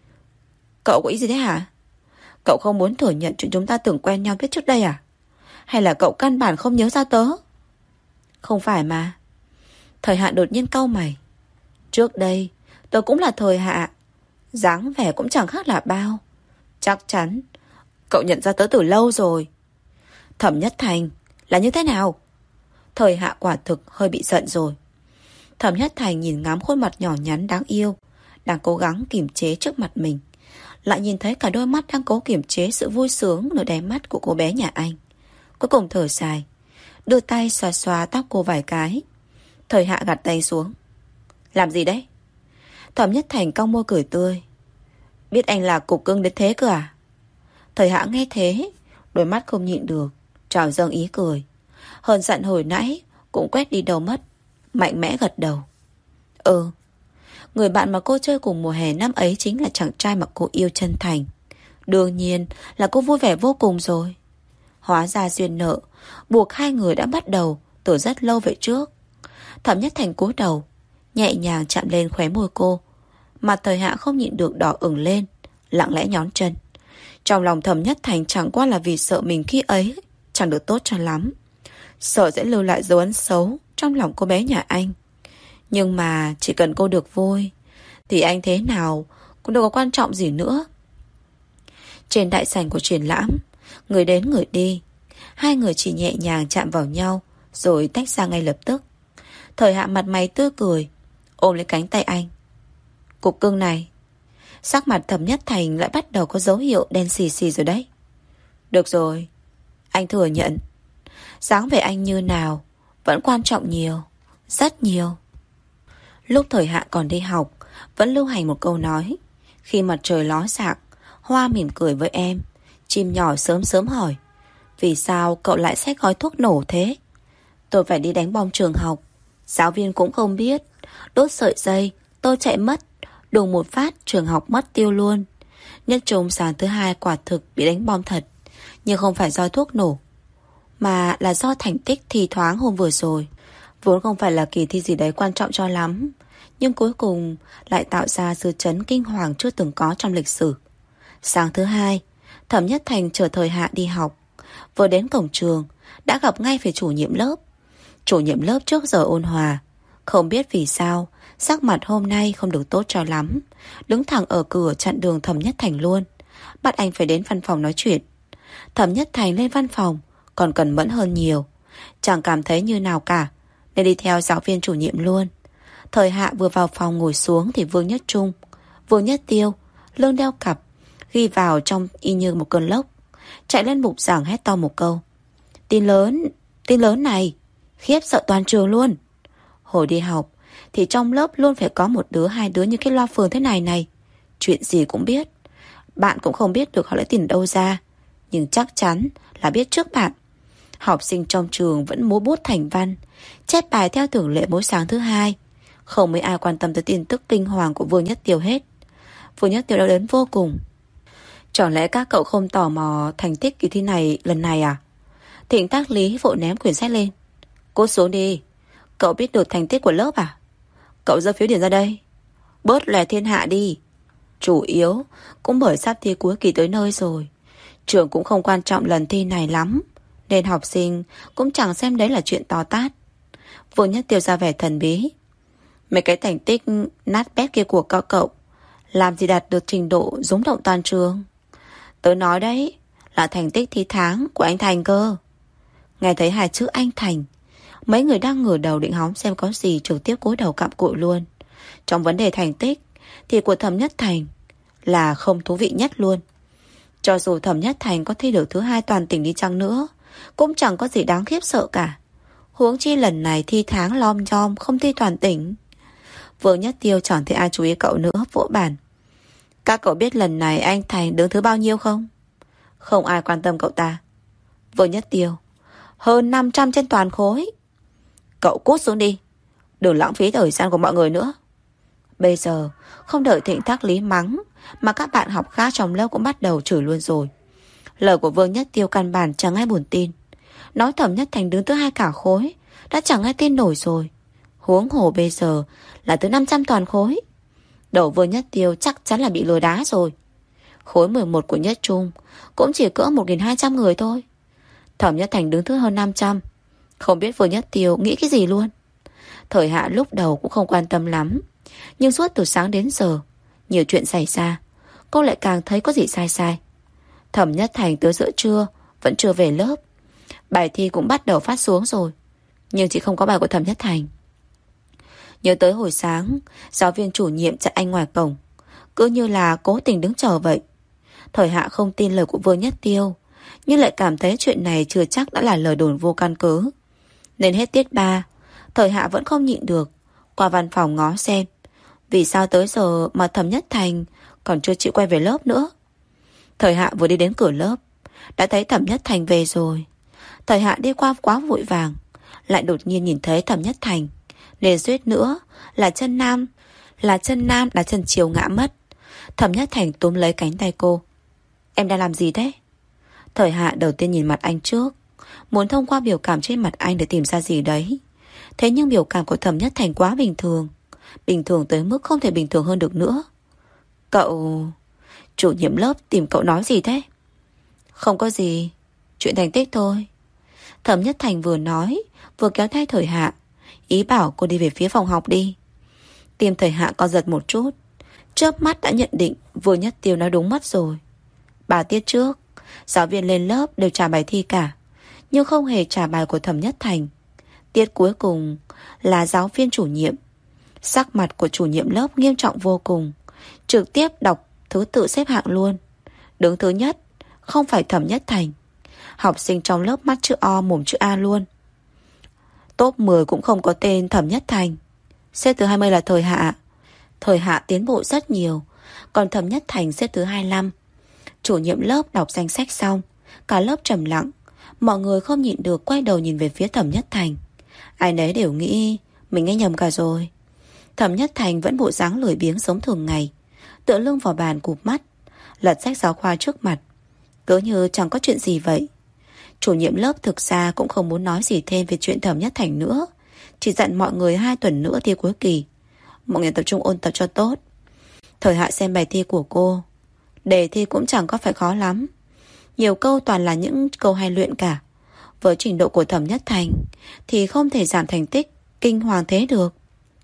cậu có ý gì thế hả? Cậu không muốn thừa nhận chuyện chúng ta từng quen nhau biết trước đây à? Hay là cậu căn bản không nhớ ra tớ? Không phải mà. Thời Hạ đột nhiên cau mày. Trước đây tớ cũng là Thời Hạ, dáng vẻ cũng chẳng khác là bao. Chắc chắn cậu nhận ra tớ từ lâu rồi. Thẩm Nhất Thành là như thế nào? Thời Hạ quả thực hơi bị giận rồi. Thẩm Nhất Thành nhìn ngắm khuôn mặt nhỏ nhắn đáng yêu đang cố gắng kiềm chế trước mặt mình, lại nhìn thấy cả đôi mắt đang cố kiềm chế sự vui sướng nơi đáy mắt của cô bé nhà anh. Cuối cùng thở dài, đưa tay xoa xoa tóc cô vài cái. Thời Hạ gạt tay xuống. Làm gì đấy? Thẩm Nhất Thành cong môi cười tươi. Biết anh là cục cưng đến thế cơ à? Thời Hạ nghe thế, đôi mắt không nhịn được trào dâng ý cười. Hờn giận hồi nãy cũng quét đi đâu mất, mạnh mẽ gật đầu. Ừ, người bạn mà cô chơi cùng mùa hè năm ấy chính là chàng trai mà cô yêu chân thành. Đương nhiên là cô vui vẻ vô cùng rồi. Hóa ra duyên nợ buộc hai người đã bắt đầu từ rất lâu về trước. Thẩm Nhất Thành cúi đầu, nhẹ nhàng chạm lên khóe môi cô. Mặt Thời Hạ không nhịn được đỏ ửng lên, lặng lẽ nhón chân. Trong lòng Thẩm Nhất Thành chẳng qua là vì sợ mình khi ấy chẳng được tốt cho lắm, sợ sẽ lưu lại dấu ấn xấu trong lòng cô bé nhà anh. Nhưng mà chỉ cần cô được vui thì anh thế nào cũng đâu có quan trọng gì nữa. Trên đại sảnh của triển lãm, người đến người đi, hai người chỉ nhẹ nhàng chạm vào nhau rồi tách ra ngay lập tức. Thời Hạ mặt mày tươi cười, ôm lấy cánh tay anh. Cục cưng này. Sắc mặt Thẩm Nhất Thành lại bắt đầu có dấu hiệu đen xì xì rồi đấy. Được rồi, anh thừa nhận dáng vẻ anh như nào vẫn quan trọng nhiều, rất nhiều. Lúc Thời Hạ còn đi học, vẫn lưu hành một câu nói: khi mặt trời ló dạng, hoa mỉm cười với em. Chim nhỏ sớm sớm hỏi: vì sao cậu lại xách gói thuốc nổ thế? Tôi phải đi đánh bom trường học, giáo viên cũng không biết. Đốt sợi dây, tôi chạy mất, đùng một phát trường học mất tiêu luôn. Nhất trung sáng thứ hai quả thực bị đánh bom thật, nhưng không phải do thuốc nổ, mà là do thành tích thi thoáng hôm vừa rồi. Vốn không phải là kỳ thi gì đấy quan trọng cho lắm, nhưng cuối cùng lại tạo ra sự chấn kinh hoàng chưa từng có trong lịch sử. Sáng thứ hai, Thẩm Nhất Thành chở Thời Hạ đi học. Vừa đến cổng trường đã gặp ngay phải chủ nhiệm lớp. Chủ nhiệm lớp trước giờ ôn hòa, không biết vì sao sắc mặt hôm nay không được tốt cho lắm, đứng thẳng ở cửa chặn đường Thẩm Nhất Thành luôn, bắt anh phải đến văn phòng nói chuyện. Thẩm Nhất Thành lên văn phòng còn cẩn mẫn hơn nhiều, chẳng cảm thấy như nào cả, nên đi theo giáo viên chủ nhiệm luôn. Thời Hạ vừa vào phòng ngồi xuống thì Vương Nhất Trung, Vương Nhất Tiêu, lưng đeo cặp, ghi vào trong y như một cơn lốc, chạy lên bục giảng hét to một câu: Tin lớn, tin lớn này, khiếp sợ toàn trường luôn. Hồi đi học thì trong lớp luôn phải có một đứa hai đứa như cái loa phường thế này này, chuyện gì cũng biết. Bạn cũng không biết được họ lấy tiền đâu ra, nhưng chắc chắn là biết trước bạn. Học sinh trong trường vẫn múa bút thành văn, chép bài theo thường lệ mỗi sáng thứ hai. Không mấy ai quan tâm tới tin tức kinh hoàng của Vương Nhất Tiêu hết. Vương Nhất Tiêu đau đớn vô cùng. Chẳng lẽ các cậu không tò mò thành tích kỳ thi này lần này à? Thịnh Tác Lý vội ném quyển sách lên. Cút xuống đi. Cậu biết được thành tích của lớp à? Cậu giơ phiếu điển ra đây. Bớt lè thiên hạ đi. Chủ yếu cũng bởi sắp thi cuối kỳ tới nơi rồi, trường cũng không quan trọng lần thi này lắm, nên học sinh cũng chẳng xem đấy là chuyện to tát. Vương Nhất Tiêu ra vẻ thần bí. Mấy cái thành tích nát bét kia của các cậu làm gì đạt được trình độ rúng động toàn trường. Tớ nói đấy là thành tích thi tháng của anh Thành cơ. Nghe thấy hai chữ anh Thành, mấy người đang ngửa đầu định hóng xem có gì trực tiếp cúi đầu cặm cụi luôn. Trong vấn đề thành tích thì của Thẩm Nhất Thành là không thú vị nhất luôn. Cho dù Thẩm Nhất Thành có thi được thứ hai toàn tỉnh đi chăng nữa, cũng chẳng có gì đáng khiếp sợ cả. Huống chi lần này thi tháng lom nhom, không thi toàn tỉnh. Vương Nhất Tiêu chẳng thấy ai chú ý cậu nữa, vỗ bàn. Các cậu biết lần này anh Thành đứng thứ bao nhiêu không? Không ai quan tâm cậu ta. Vương Nhất Tiêu: hơn năm trăm trên toàn khối. Cậu cút xuống đi, đừng lãng phí thời gian của mọi người nữa. Bây giờ không đợi Thịnh Thác Lý mắng mà các bạn học khác trong lớp cũng bắt đầu chửi luôn rồi. Lời của Vương Nhất Tiêu căn bản chẳng ai buồn tin. Nói Thẩm Nhất Thành đứng thứ hai cả khối đã chẳng ai tin nổi rồi, huống hồ bây giờ là thứ năm trăm toàn khối. Đầu Vương Nhất Tiêu chắc chắn là bị lừa đá rồi. Khối mười một của Nhất Trung cũng chỉ cỡ một nghìn hai trăm người thôi. Thẩm Nhất Thành đứng thứ hơn năm trăm. Không biết Vương Nhất Tiêu nghĩ cái gì luôn. Thời Hạ lúc đầu cũng không quan tâm lắm, nhưng suốt từ sáng đến giờ nhiều chuyện xảy ra, cô lại càng thấy có gì sai sai. Thẩm Nhất Thành tới giữa trưa vẫn chưa về lớp. Bài thi cũng bắt đầu phát xuống rồi, nhưng chỉ không có bài của Thẩm Nhất Thành. Nhớ tới hồi sáng giáo viên chủ nhiệm chặn anh ngoài cổng, cứ như là cố tình đứng chờ vậy. Thời Hạ không tin lời của Vương Nhất Tiêu, nhưng lại cảm thấy chuyện này chưa chắc đã là lời đồn vô căn cứ. Nên hết tiết ba, Thời Hạ vẫn không nhịn được qua văn phòng ngó xem vì sao tới giờ mà Thẩm Nhất Thành còn chưa chịu quay về lớp nữa. Thời Hạ vừa đi đến cửa lớp đã thấy Thẩm Nhất Thành về rồi. Thời Hạ đi qua quá vội vàng, lại đột nhiên nhìn thấy Thẩm Nhất Thành, nên suýt nữa là chân nam Là chân nam là chân chiều ngã mất. Thẩm Nhất Thành túm lấy cánh tay cô. Em đang làm gì thế? Thời Hạ đầu tiên nhìn mặt anh trước, muốn thông qua biểu cảm trên mặt anh để tìm ra gì đấy. Thế nhưng biểu cảm của Thẩm Nhất Thành quá bình thường, bình thường tới mức không thể bình thường hơn được nữa. Cậu... Chủ nhiệm lớp tìm cậu nói gì thế? Không có gì, chuyện thành tích thôi. Thẩm Nhất Thành vừa nói vừa kéo tay Thời Hạ, ý bảo cô đi về phía phòng học đi. Tim Thời Hạ co giật một chút, chớp mắt đã nhận định Vương Nhất Tiêu nói đúng mất rồi. Ba tiết trước giáo viên lên lớp đều trả bài thi cả, nhưng không hề trả bài của Thẩm Nhất Thành. Tiết cuối cùng là giáo viên chủ nhiệm. Sắc mặt của chủ nhiệm lớp nghiêm trọng vô cùng, trực tiếp đọc thứ tự xếp hạng luôn. Đứng thứ nhất không phải Thẩm Nhất Thành. Học sinh trong lớp mắt chữ O mồm chữ A luôn. Top mười cũng không có tên Thẩm Nhất Thành. Xếp thứ hai mươi là Thời Hạ. Thời Hạ tiến bộ rất nhiều, còn Thẩm Nhất Thành xếp thứ hai mươi lăm. Chủ nhiệm lớp đọc danh sách xong, cả lớp trầm lặng. Mọi người không nhịn được quay đầu nhìn về phía Thẩm Nhất Thành. Ai nấy đều nghĩ mình nghe nhầm cả rồi. Thẩm Nhất Thành vẫn bộ dáng lười biếng sống thường ngày, tựa lưng vào bàn cụp mắt, lật sách giáo khoa trước mặt, cứ như chẳng có chuyện gì vậy. Chủ nhiệm lớp thực ra cũng không muốn nói gì thêm về chuyện Thẩm Nhất Thành nữa, chỉ dặn mọi người hai tuần nữa thi cuối kỳ, mọi người tập trung ôn tập cho tốt. Thời Hạ xem bài thi của cô, đề thi cũng chẳng có phải khó lắm, nhiều câu toàn là những câu hay luyện cả. Với trình độ của Thẩm Nhất Thành thì không thể giảm thành tích kinh hoàng thế được.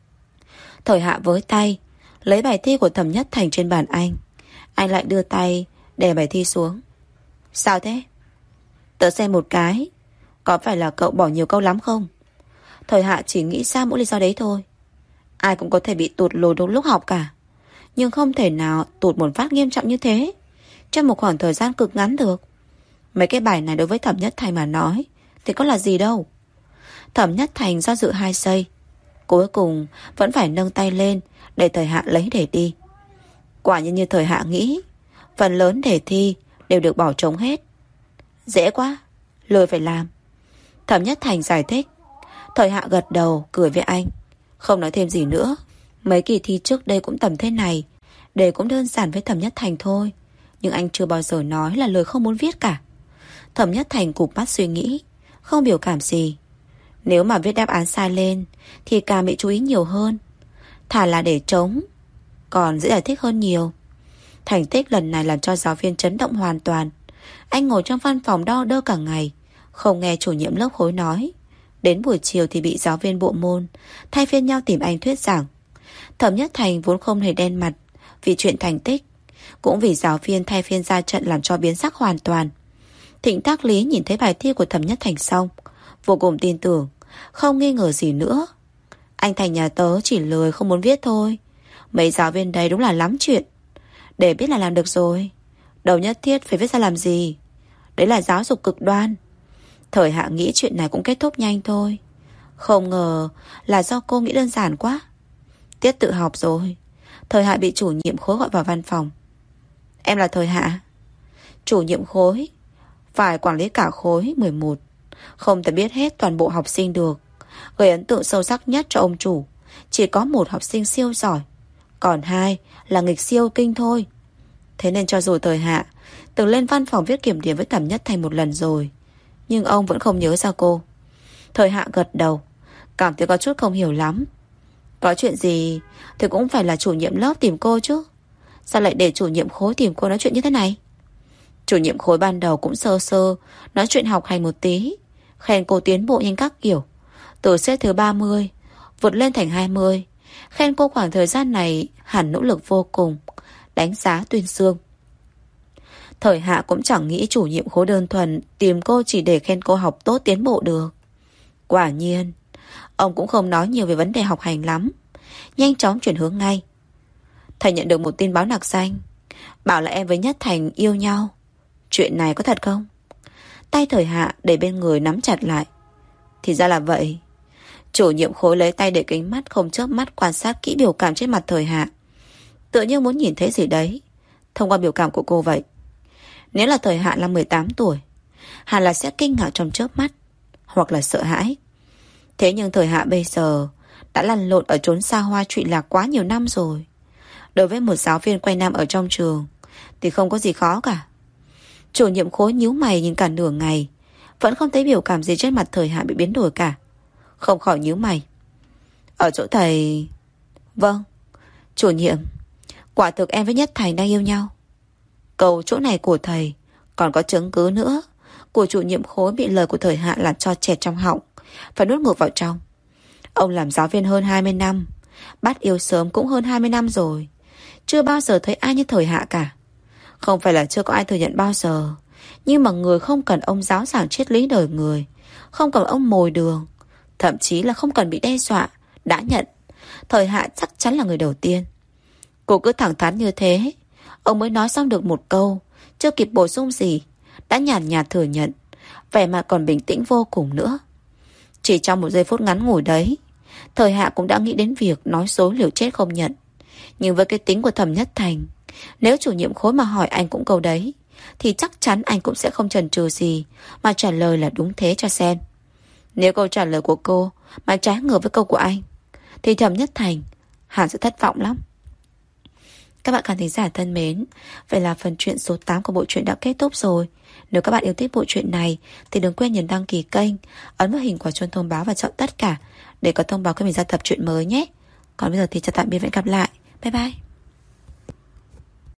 Thời Hạ với tay lấy bài thi của Thẩm Nhất Thành trên bàn anh. Anh lại đưa tay đè bài thi xuống. Sao thế? Tớ xem một cái, có phải là cậu bỏ nhiều câu lắm không? Thời Hạ chỉ nghĩ ra mỗi lý do đấy thôi. Ai cũng có thể bị tụt lùi đúng lúc học cả, nhưng không thể nào tụt một phát nghiêm trọng như thế trong một khoảng thời gian cực ngắn được. Mấy cái bài này đối với Thẩm Nhất Thành mà nói thì có là gì đâu. Thẩm Nhất Thành do dự hai giây, cuối cùng vẫn phải nâng tay lên để Thời Hạ lấy đề đi. Quả nhiên như Thời Hạ nghĩ, phần lớn đề thi đều được bỏ trống hết. Dễ quá, lười phải làm. Thẩm Nhất Thành giải thích. Thời Hạ gật đầu cười với anh, không nói thêm gì nữa. Mấy kỳ thi trước đây cũng tầm thế này, đề cũng đơn giản với Thẩm Nhất Thành thôi, nhưng anh chưa bao giờ nói là lời không muốn viết cả. Thẩm Nhất Thành cụp mắt suy nghĩ, không biểu cảm gì. Nếu mà viết đáp án sai lên thì càng bị chú ý nhiều hơn, thà là để trống còn dễ giải thích hơn nhiều. Thành tích lần này làm cho giáo viên chấn động hoàn toàn. Anh ngồi trong văn phòng đo đơ cả ngày, không nghe chủ nhiệm lớp khối nói. Đến buổi chiều thì bị giáo viên bộ môn thay phiên nhau tìm anh thuyết giảng. Thẩm Nhất Thành vốn không hề đen mặt vì chuyện thành tích, cũng vì giáo viên thay phiên ra trận làm cho biến sắc hoàn toàn. Thịnh Tác Lý nhìn thấy bài thi của Thẩm Nhất Thành xong, vô cùng tin tưởng, không nghi ngờ gì nữa. Anh Thành nhà tớ chỉ lười không muốn viết thôi. Mấy giáo viên đấy đúng là lắm chuyện. Để biết là làm được rồi. Đâu nhất thiết phải viết ra làm gì. Đấy là giáo dục cực đoan. Thời Hạ nghĩ chuyện này cũng kết thúc nhanh thôi. Không ngờ là do cô nghĩ đơn giản quá. Tiết tự học rồi. Thời Hạ bị chủ nhiệm khối gọi vào văn phòng. Em là Thời Hạ. Chủ nhiệm khối phải quản lý cả khối mười một, không thể biết hết toàn bộ học sinh được. Gây ấn tượng sâu sắc nhất cho ông chủ chỉ có một học sinh siêu giỏi, còn hai là nghịch siêu kinh thôi. Thế nên cho dù Thời Hạ từng lên văn phòng viết kiểm điểm với Thẩm Nhất Thành một lần rồi, nhưng ông vẫn không nhớ ra cô. Thời Hạ gật đầu, cảm thấy có chút không hiểu lắm. Có chuyện gì thì cũng phải là chủ nhiệm lớp tìm cô chứ. Sao lại để chủ nhiệm khối tìm cô nói chuyện như thế này? Chủ nhiệm khối ban đầu cũng sơ sơ nói chuyện học hành một tí, khen cô tiến bộ nhanh các kiểu, từ xếp thứ ba mươi vượt lên thành hai mươi, khen cô khoảng thời gian này hẳn nỗ lực vô cùng, đánh giá tuyên xương. Thời Hạ cũng chẳng nghĩ chủ nhiệm khối đơn thuần tìm cô chỉ để khen cô học tốt tiến bộ được. Quả nhiên ông cũng không nói nhiều về vấn đề học hành lắm, nhanh chóng chuyển hướng ngay. Thầy nhận được một tin báo nặc danh, bảo là em với Nhất Thành yêu nhau. Chuyện này có thật không? Tay Thời Hạ để bên người nắm chặt lại. Thì ra là vậy. Chủ nhiệm khối lấy tay để kính mắt, không chớp mắt quan sát kỹ biểu cảm trên mặt Thời Hạ, tựa như muốn nhìn thấy gì đấy thông qua biểu cảm của cô vậy. Nếu là Thời Hạ là mười tám tuổi, hẳn là sẽ kinh ngạc trong chớp mắt, hoặc là sợ hãi. Thế nhưng Thời Hạ bây giờ đã lăn lộn ở chốn xa hoa trụy lạc quá nhiều năm rồi. Đối với một giáo viên quay nam ở trong trường thì không có gì khó cả. Chủ nhiệm khối nhíu mày nhìn cả nửa ngày, vẫn không thấy biểu cảm gì trên mặt Thời Hạ bị biến đổi cả. Không khỏi nhíu mày. Ở chỗ thầy... Vâng, chủ nhiệm, quả thực em với Nhất Thành đang yêu nhau. Câu chỗ này của thầy còn có chứng cứ nữa. Của chủ nhiệm khối bị lời của Thời Hạ làm cho chẹt trong họng, phải nuốt ngược vào trong. Ông làm giáo viên hơn hai mươi năm, bắt yêu sớm cũng hơn hai mươi năm rồi, chưa bao giờ thấy ai như Thời Hạ cả. Không phải là chưa có ai thừa nhận bao giờ, nhưng mà người không cần ông giáo giảng triết lý đời người, không cần ông mồi đường, thậm chí là không cần bị đe dọa, đã nhận Thời Hạ chắc chắn là người đầu tiên. Cô cứ thẳng thắn như thế, ông mới nói xong được một câu, chưa kịp bổ sung gì, đã nhàn nhạt thừa nhận, vẻ mặt còn bình tĩnh vô cùng nữa. Chỉ trong một giây phút ngắn ngủi đấy, Thời Hạ cũng đã nghĩ đến việc nói dối liều chết không nhận. Nhưng với cái tính của Thẩm Nhất Thành, nếu chủ nhiệm khối mà hỏi anh cũng câu đấy, thì chắc chắn anh cũng sẽ không chần chừ gì mà trả lời là đúng thế cho xem. Nếu câu trả lời của cô mà trái ngược với câu của anh, thì Thẩm Nhất Thành hẳn sẽ thất vọng lắm. Các bạn khán thính giả thân mến, vậy là phần truyện số tám của bộ truyện đã kết thúc rồi. Nếu các bạn yêu thích bộ truyện này thì đừng quên nhấn đăng ký kênh, ấn vào hình quả chuông thông báo và chọn tất cả để có thông báo khi mình ra tập truyện mới nhé. Còn bây giờ thì chào tạm biệt và hẹn gặp lại. Bye bye.